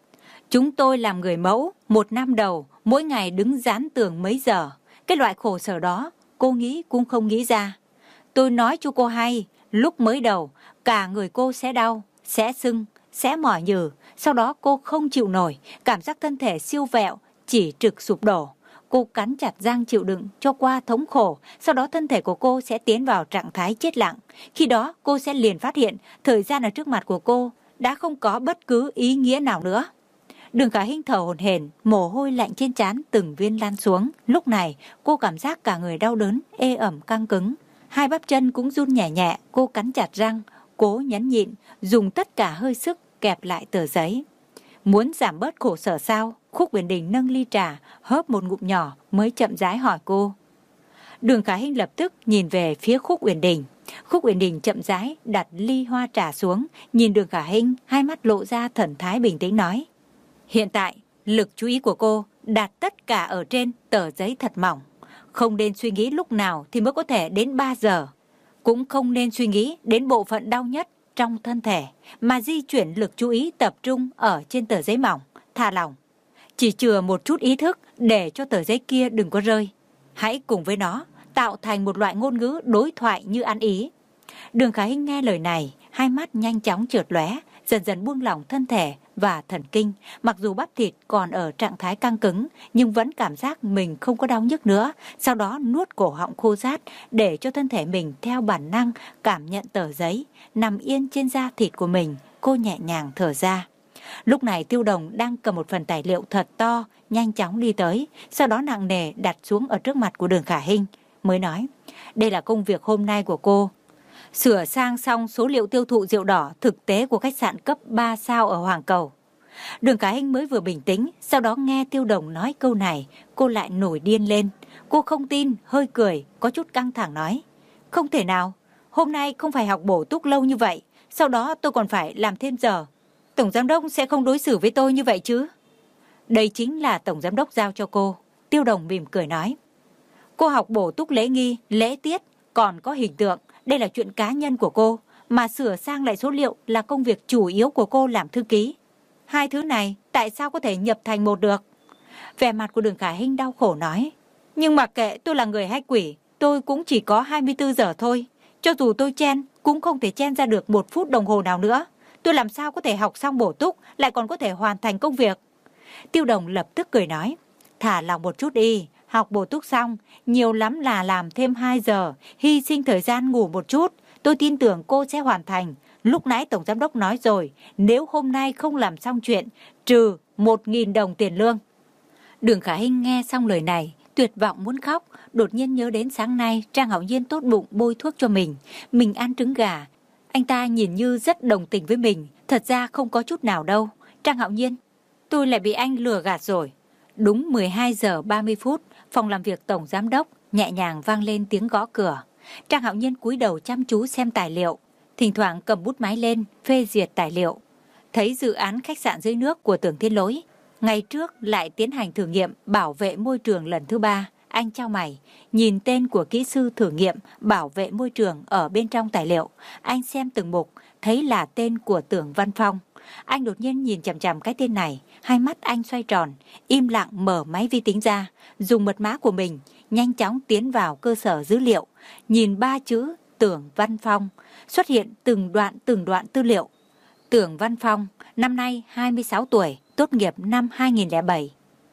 Chúng tôi làm người mẫu, một năm đầu, mỗi ngày đứng dán tường mấy giờ. Cái loại khổ sở đó, cô nghĩ cũng không nghĩ ra. Tôi nói cho cô hay, lúc mới đầu, cả người cô sẽ đau, sẽ sưng, sẽ mỏi nhừ. Sau đó cô không chịu nổi, cảm giác thân thể siêu vẹo, chỉ trực sụp đổ. Cô cắn chặt răng chịu đựng cho qua thống khổ, sau đó thân thể của cô sẽ tiến vào trạng thái chết lặng. Khi đó cô sẽ liền phát hiện thời gian ở trước mặt của cô đã không có bất cứ ý nghĩa nào nữa. Đường Khả Hinh thở hổn hển, mồ hôi lạnh trên trán từng viên lan xuống. Lúc này cô cảm giác cả người đau đớn, ê ẩm căng cứng. Hai bắp chân cũng run nhẹ nhẹ, cô cắn chặt răng, cố nhẫn nhịn, dùng tất cả hơi sức kẹp lại tờ giấy. Muốn giảm bớt khổ sở sao? Khúc Uyển Đình nâng ly trà, hớp một ngụm nhỏ mới chậm rãi hỏi cô. Đường Khả Hinh lập tức nhìn về phía Khúc Uyển Đình. Khúc Uyển Đình chậm rãi đặt ly hoa trà xuống, nhìn Đường Khả Hinh, hai mắt lộ ra thần thái bình tĩnh nói. Hiện tại, lực chú ý của cô đặt tất cả ở trên tờ giấy thật mỏng. Không nên suy nghĩ lúc nào thì mới có thể đến ba giờ. Cũng không nên suy nghĩ đến bộ phận đau nhất trong thân thể, mà di chuyển lực chú ý tập trung ở trên tờ giấy mỏng, thả lỏng. Chỉ chừa một chút ý thức để cho tờ giấy kia đừng có rơi. Hãy cùng với nó tạo thành một loại ngôn ngữ đối thoại như ăn ý. Đường Khả Hinh nghe lời này, hai mắt nhanh chóng chợt lóe, dần dần buông lỏng thân thể và thần kinh. Mặc dù bắp thịt còn ở trạng thái căng cứng, nhưng vẫn cảm giác mình không có đau nhức nữa. Sau đó nuốt cổ họng khô rát để cho thân thể mình theo bản năng cảm nhận tờ giấy nằm yên trên da thịt của mình. Cô nhẹ nhàng thở ra. Lúc này Tiêu Đồng đang cầm một phần tài liệu thật to, nhanh chóng đi tới, sau đó nặng nề đặt xuống ở trước mặt của Đường Khả Hinh, mới nói, đây là công việc hôm nay của cô. Sửa sang xong số liệu tiêu thụ rượu đỏ thực tế của khách sạn cấp ba sao ở Hoàng Cầu. Đường Khả Hinh mới vừa bình tĩnh, sau đó nghe Tiêu Đồng nói câu này, cô lại nổi điên lên. Cô không tin, hơi cười, có chút căng thẳng nói, không thể nào, hôm nay không phải học bổ túc lâu như vậy, sau đó tôi còn phải làm thêm giờ. Tổng giám đốc sẽ không đối xử với tôi như vậy chứ? Đây chính là tổng giám đốc giao cho cô. Tiêu Đồng mỉm cười nói. Cô học bổ túc lễ nghi, lễ tiết, còn có hình tượng. Đây là chuyện cá nhân của cô. Mà sửa sang lại số liệu là công việc chủ yếu của cô làm thư ký. Hai thứ này tại sao có thể nhập thành một được? Vẻ mặt của Đường Khả Hinh đau khổ nói. Nhưng mà kệ tôi là người hay quỷ, tôi cũng chỉ có hai mươi tư giờ thôi. Cho dù tôi chen, cũng không thể chen ra được một phút đồng hồ nào nữa. Tôi làm sao có thể học xong bổ túc, lại còn có thể hoàn thành công việc. Tiêu Đồng lập tức cười nói, thả lòng một chút đi, học bổ túc xong, nhiều lắm là làm thêm hai giờ, hy sinh thời gian ngủ một chút. Tôi tin tưởng cô sẽ hoàn thành. Lúc nãy Tổng Giám đốc nói rồi, nếu hôm nay không làm xong chuyện, trừ một nghìn đồng tiền lương. Đường Khả Hinh nghe xong lời này, tuyệt vọng muốn khóc, đột nhiên nhớ đến sáng nay Trang Hạo Nhiên tốt bụng bôi thuốc cho mình. Mình ăn trứng gà. Anh ta nhìn như rất đồng tình với mình, thật ra không có chút nào đâu. Trang Hạo Nhiên, tôi lại bị anh lừa gạt rồi. Đúng mười hai giờ ba mươi phút, phòng làm việc Tổng Giám đốc nhẹ nhàng vang lên tiếng gõ cửa. Trang Hạo Nhiên cúi đầu chăm chú xem tài liệu, thỉnh thoảng cầm bút máy lên phê duyệt tài liệu. Thấy dự án khách sạn dưới nước của Tưởng Thiên Lỗi ngày trước lại tiến hành thử nghiệm bảo vệ môi trường lần thứ ba. Anh chau mày, nhìn tên của kỹ sư thử nghiệm bảo vệ môi trường ở bên trong tài liệu. Anh xem từng mục, thấy là tên của Tưởng Văn Phong. Anh đột nhiên nhìn chằm chằm cái tên này, hai mắt anh xoay tròn, im lặng mở máy vi tính ra, dùng mật mã của mình, nhanh chóng tiến vào cơ sở dữ liệu, nhìn ba chữ Tưởng Văn Phong, xuất hiện từng đoạn từng đoạn tư liệu. Tưởng Văn Phong, năm nay hai mươi sáu tuổi, tốt nghiệp năm hai nghìn lẻ bảy,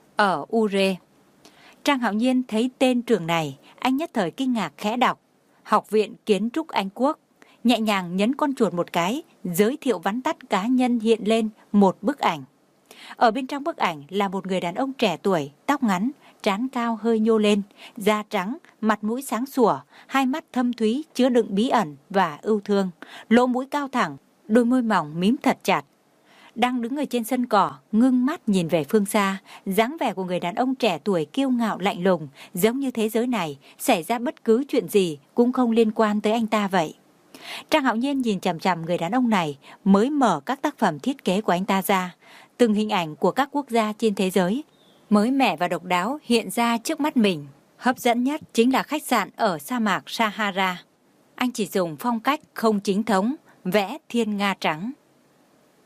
ở u rê. Trang Hạo Nhiên thấy tên trường này, anh nhất thời kinh ngạc khẽ đọc, Học viện Kiến trúc Anh Quốc, nhẹ nhàng nhấn con chuột một cái, giới thiệu vắn tắt cá nhân hiện lên một bức ảnh. Ở bên trong bức ảnh là một người đàn ông trẻ tuổi, tóc ngắn, trán cao hơi nhô lên, da trắng, mặt mũi sáng sủa, hai mắt thâm thúy chứa đựng bí ẩn và ưu thương, lỗ mũi cao thẳng, đôi môi mỏng mím thật chặt. Đang đứng ở trên sân cỏ, ngưng mắt nhìn về phương xa, dáng vẻ của người đàn ông trẻ tuổi kiêu ngạo lạnh lùng, giống như thế giới này xảy ra bất cứ chuyện gì cũng không liên quan tới anh ta vậy. Trang Hạo Nhiên nhìn chằm chằm người đàn ông này, mới mở các tác phẩm thiết kế của anh ta ra. Từng hình ảnh của các quốc gia trên thế giới, mới mẻ và độc đáo hiện ra trước mắt mình. Hấp dẫn nhất chính là khách sạn ở sa mạc Sahara. Anh chỉ dùng phong cách không chính thống, vẽ thiên nga trắng.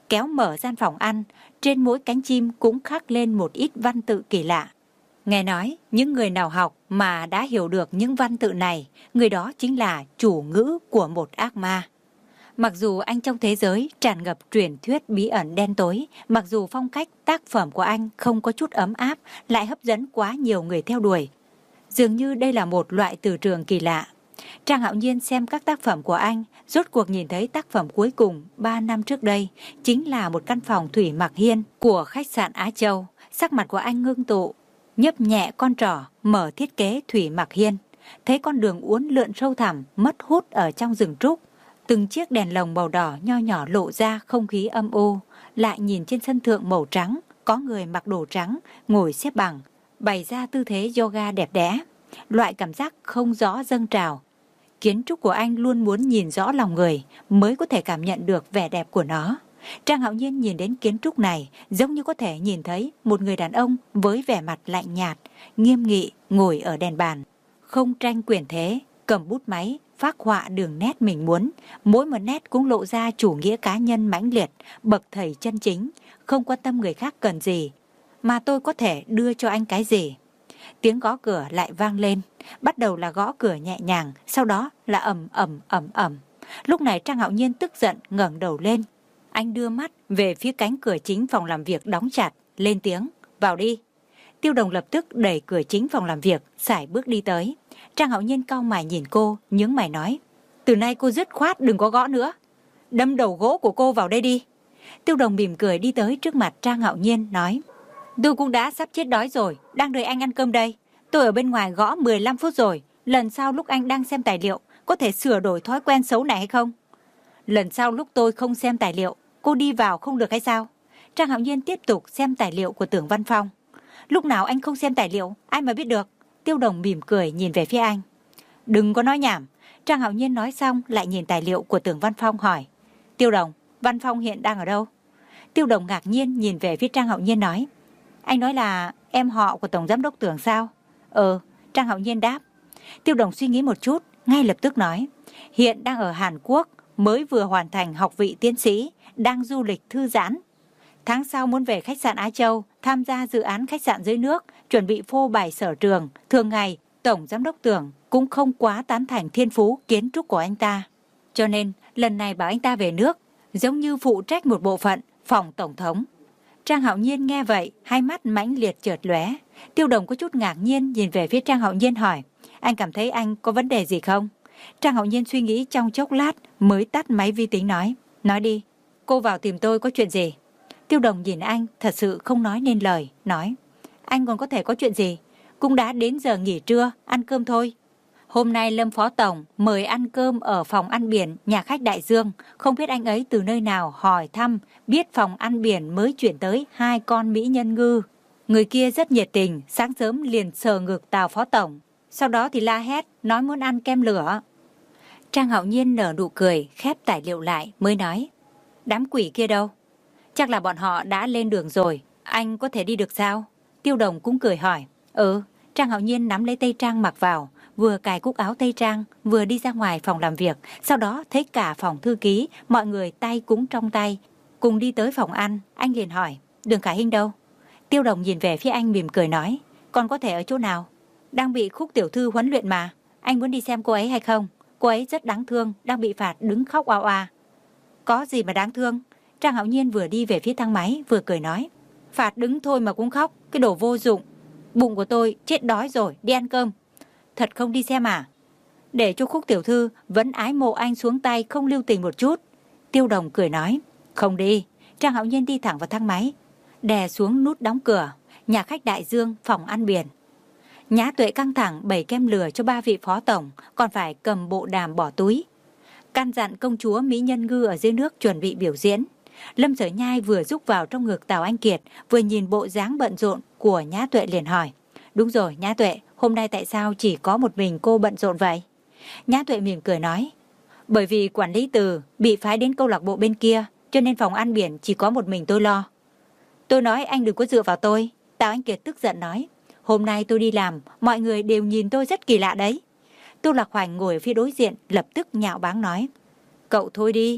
kéo mở gian phòng ăn, trên mỗi cánh chim cũng khắc lên một ít văn tự kỳ lạ. Nghe nói, những người nào học mà đã hiểu được những văn tự này, người đó chính là chủ ngữ của một ác ma. Mặc dù anh trong thế giới tràn ngập truyền thuyết bí ẩn đen tối, mặc dù phong cách tác phẩm của anh không có chút ấm áp, lại hấp dẫn quá nhiều người theo đuổi. Dường như đây là một loại từ trường kỳ lạ. Trang Hạo Nhiên xem các tác phẩm của anh, rốt cuộc nhìn thấy tác phẩm cuối cùng ba năm trước đây, chính là một căn phòng Thủy Mặc Hiên của khách sạn Á Châu. Sắc mặt của anh ngưng tụ, nhấp nhẹ con trỏ, mở thiết kế Thủy Mặc Hiên. Thấy con đường uốn lượn sâu thẳm, mất hút ở trong rừng trúc. Từng chiếc đèn lồng màu đỏ nho nhỏ lộ ra không khí âm u. Lại nhìn trên sân thượng màu trắng, có người mặc đồ trắng, ngồi xếp bằng, bày ra tư thế yoga đẹp đẽ. Loại cảm giác không rõ dâng trào. Kiến trúc của anh luôn muốn nhìn rõ lòng người mới có thể cảm nhận được vẻ đẹp của nó. Trang Hạo Nhiên nhìn đến kiến trúc này giống như có thể nhìn thấy một người đàn ông với vẻ mặt lạnh nhạt, nghiêm nghị ngồi ở đèn bàn. Không tranh quyền thế, cầm bút máy, phác họa đường nét mình muốn. Mỗi một nét cũng lộ ra chủ nghĩa cá nhân mãnh liệt, bậc thầy chân chính, không quan tâm người khác cần gì, mà tôi có thể đưa cho anh cái gì. Tiếng gõ cửa lại vang lên, bắt đầu là gõ cửa nhẹ nhàng, sau đó là ầm ầm ầm ầm. Lúc này Trang Hạo Nhiên tức giận ngẩng đầu lên. Anh đưa mắt về phía cánh cửa chính phòng làm việc đóng chặt, lên tiếng, vào đi. Tiêu Đồng lập tức đẩy cửa chính phòng làm việc, sải bước đi tới. Trang Hạo Nhiên cau mày nhìn cô, nhướng mày nói, từ nay cô dứt khoát đừng có gõ nữa. Đâm đầu gỗ của cô vào đây đi. Tiêu Đồng mỉm cười đi tới trước mặt Trang Hạo Nhiên, nói, tôi cũng đã sắp chết đói rồi, đang đợi anh ăn cơm đây. Tôi ở bên ngoài gõ mười lăm phút rồi, lần sau lúc anh đang xem tài liệu, có thể sửa đổi thói quen xấu này hay không? Lần sau lúc tôi không xem tài liệu, cô đi vào không được hay sao? Trang Hạo Nhiên tiếp tục xem tài liệu của Tưởng Văn Phong. Lúc nào anh không xem tài liệu, ai mà biết được? Tiêu Đồng mỉm cười nhìn về phía anh. Đừng có nói nhảm. Trang Hạo Nhiên nói xong lại nhìn tài liệu của Tưởng Văn Phong hỏi, Tiêu Đồng, Văn Phong hiện đang ở đâu? Tiêu Đồng ngạc nhiên nhìn về phía Trang Hạo Nhiên nói, anh nói là em họ của Tổng Giám đốc Tưởng sao? Ờ, Trang Hạo Nhiên đáp. Tiêu Đồng suy nghĩ một chút, ngay lập tức nói, hiện đang ở Hàn Quốc, mới vừa hoàn thành học vị tiến sĩ, đang du lịch thư giãn. Tháng sau muốn về khách sạn Á Châu, tham gia dự án khách sạn dưới nước, chuẩn bị phô bày sở trường. Thường ngày, Tổng Giám đốc Tưởng cũng không quá tán thành thiên phú kiến trúc của anh ta. Cho nên, lần này bảo anh ta về nước, giống như phụ trách một bộ phận, phòng Tổng thống. Trang Hạo Nhiên nghe vậy, hai mắt mãnh liệt chợt lóe. Tiêu Đồng có chút ngạc nhiên nhìn về phía Trang Hạo Nhiên hỏi, anh cảm thấy anh có vấn đề gì không? Trang Hạo Nhiên suy nghĩ trong chốc lát mới tắt máy vi tính nói, nói đi, cô vào tìm tôi có chuyện gì? Tiêu Đồng nhìn anh thật sự không nói nên lời, nói, anh còn có thể có chuyện gì? Cũng đã đến giờ nghỉ trưa, ăn cơm thôi. Hôm nay Lâm Phó Tổng mời ăn cơm ở phòng ăn biển nhà khách Đại Dương. Không biết anh ấy từ nơi nào hỏi thăm, biết phòng ăn biển mới chuyển tới hai con mỹ nhân ngư. Người kia rất nhiệt tình, sáng sớm liền sờ ngực Tào Phó Tổng. Sau đó thì la hét, nói muốn ăn kem lửa. Trang Hạo Nhiên nở nụ cười, khép tài liệu lại mới nói, đám quỷ kia đâu? Chắc là bọn họ đã lên đường rồi, anh có thể đi được sao? Tiêu Đồng cũng cười hỏi, ừ. Trang Hạo Nhiên nắm lấy tay Trang mặc vào, vừa cài cúc áo tây trang, vừa đi ra ngoài phòng làm việc, sau đó thấy cả phòng thư ký, mọi người tay cũng trong tay, cùng đi tới phòng ăn. Anh liền hỏi, Đường Khả Hinh đâu? Tiêu Đồng nhìn về phía anh mỉm cười nói, còn có thể ở chỗ nào? Đang bị Khúc tiểu thư huấn luyện mà, anh muốn đi xem cô ấy hay không? Cô ấy rất đáng thương, đang bị phạt đứng khóc oa oa. Có gì mà đáng thương? Trang Hạo Nhiên vừa đi về phía thang máy, vừa cười nói, phạt đứng thôi mà cũng khóc, cái đồ vô dụng. Bụng của tôi chết đói rồi, đi ăn cơm. Thật không đi xem à? Để cho Khúc tiểu thư vẫn ái mộ anh xuống tay không lưu tình một chút. Tiêu Đồng cười nói, không đi. Trang Hạo Nhiên đi thẳng vào thang máy, đè xuống nút đóng cửa. Nhà khách Đại Dương, phòng ăn biển. Nhã Tuệ căng thẳng bày kem lừa cho ba vị phó tổng, còn phải cầm bộ đàm bỏ túi. Căn dặn công chúa mỹ nhân ngư ở dưới nước chuẩn bị biểu diễn. Lâm Sở Nhai vừa rúc vào trong ngực Tào Anh Kiệt, vừa nhìn bộ dáng bận rộn của Nhã Tuệ liền hỏi, đúng rồi Nhã Tuệ, hôm nay tại sao chỉ có một mình cô bận rộn vậy? Nhã Tuệ mỉm cười nói, bởi vì quản lý Từ bị phái đến câu lạc bộ bên kia, cho nên phòng ăn biển chỉ có một mình tôi lo. Tôi nói anh đừng có dựa vào tôi. Tào Anh Kiệt tức giận nói, hôm nay tôi đi làm, mọi người đều nhìn tôi rất kỳ lạ đấy. Tô Lạc Hoành ngồi ở phía đối diện, lập tức nhạo báng nói, cậu thôi đi,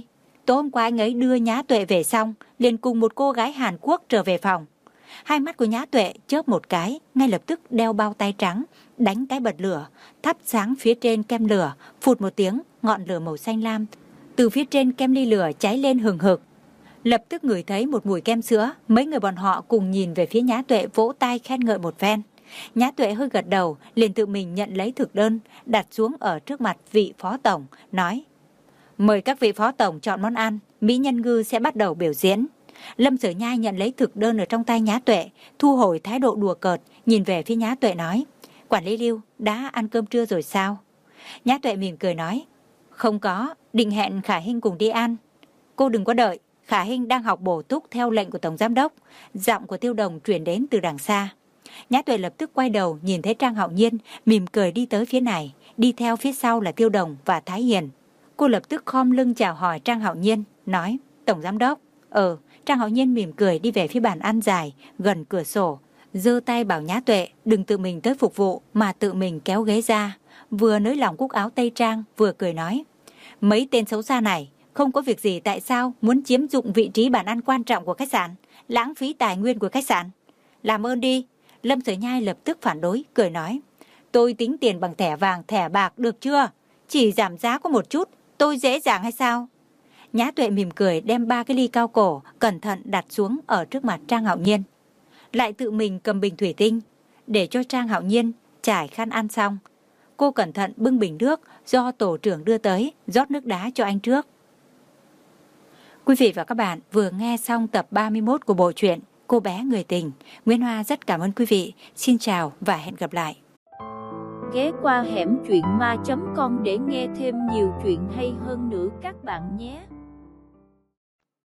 Tối hôm qua anh ấy đưa Nhã Tuệ về xong, liền cùng một cô gái Hàn Quốc trở về phòng. Hai mắt của Nhã Tuệ chớp một cái, ngay lập tức đeo bao tay trắng, đánh cái bật lửa, thắp sáng phía trên kem lửa, phụt một tiếng, ngọn lửa màu xanh lam từ phía trên kem ly lửa cháy lên hừng hực. Lập tức ngửi thấy một mùi kem sữa, mấy người bọn họ cùng nhìn về phía Nhã Tuệ vỗ tay khen ngợi một phen. Nhã Tuệ hơi gật đầu, liền tự mình nhận lấy thực đơn, đặt xuống ở trước mặt vị phó tổng, nói: mời các vị phó tổng chọn món ăn, mỹ nhân ngư sẽ bắt đầu biểu diễn. Lâm Sở Nhai nhận lấy thực đơn ở trong tay Nhã Tuệ, thu hồi thái độ đùa cợt, nhìn về phía Nhã Tuệ nói: quản lý Lưu, đã ăn cơm trưa rồi sao? Nhã Tuệ mỉm cười nói: không có, định hẹn Khả Hinh cùng đi ăn. Cô đừng có đợi, Khả Hinh đang học bổ túc theo lệnh của Tổng Giám đốc. Giọng của Tiêu Đồng truyền đến từ đằng xa. Nhã Tuệ lập tức quay đầu nhìn thấy Trang Hạo Nhiên mỉm cười đi tới phía này, đi theo phía sau là Tiêu Đồng và Thái Hiền. Cô lập tức khom lưng chào hỏi Trang Hạo Nhiên, nói: Tổng Giám đốc. Ờ, Trang Hạo Nhiên mỉm cười đi về phía bàn ăn dài gần cửa sổ, giơ tay bảo Nhã Tuệ đừng tự mình tới phục vụ mà tự mình kéo ghế ra, vừa nới lỏng cúc áo tây trang vừa cười nói: mấy tên xấu xa này không có việc gì tại sao muốn chiếm dụng vị trí bàn ăn quan trọng của khách sạn, lãng phí tài nguyên của khách sạn. Làm ơn đi. Lâm Sở Nhai lập tức phản đối, cười nói: tôi tính tiền bằng thẻ vàng thẻ bạc được chưa? Chỉ giảm giá có một chút, tôi dễ dàng hay sao? Nhã Tuệ mỉm cười đem ba cái ly cao cổ cẩn thận đặt xuống ở trước mặt Trang Hạo Nhiên, lại tự mình cầm bình thủy tinh để cho Trang Hạo Nhiên trải khăn ăn xong. Cô cẩn thận bưng bình nước do tổ trưởng đưa tới, rót nước đá cho anh trước. Quý vị và các bạn vừa nghe xong tập ba mươi mốt của bộ truyện Cô bé người tình. Nguyễn Hoa rất cảm ơn quý vị. Xin chào và hẹn gặp lại.
Ghé qua hẻm truyện ma chấm com để nghe thêm nhiều chuyện hay hơn nữa các bạn nhé.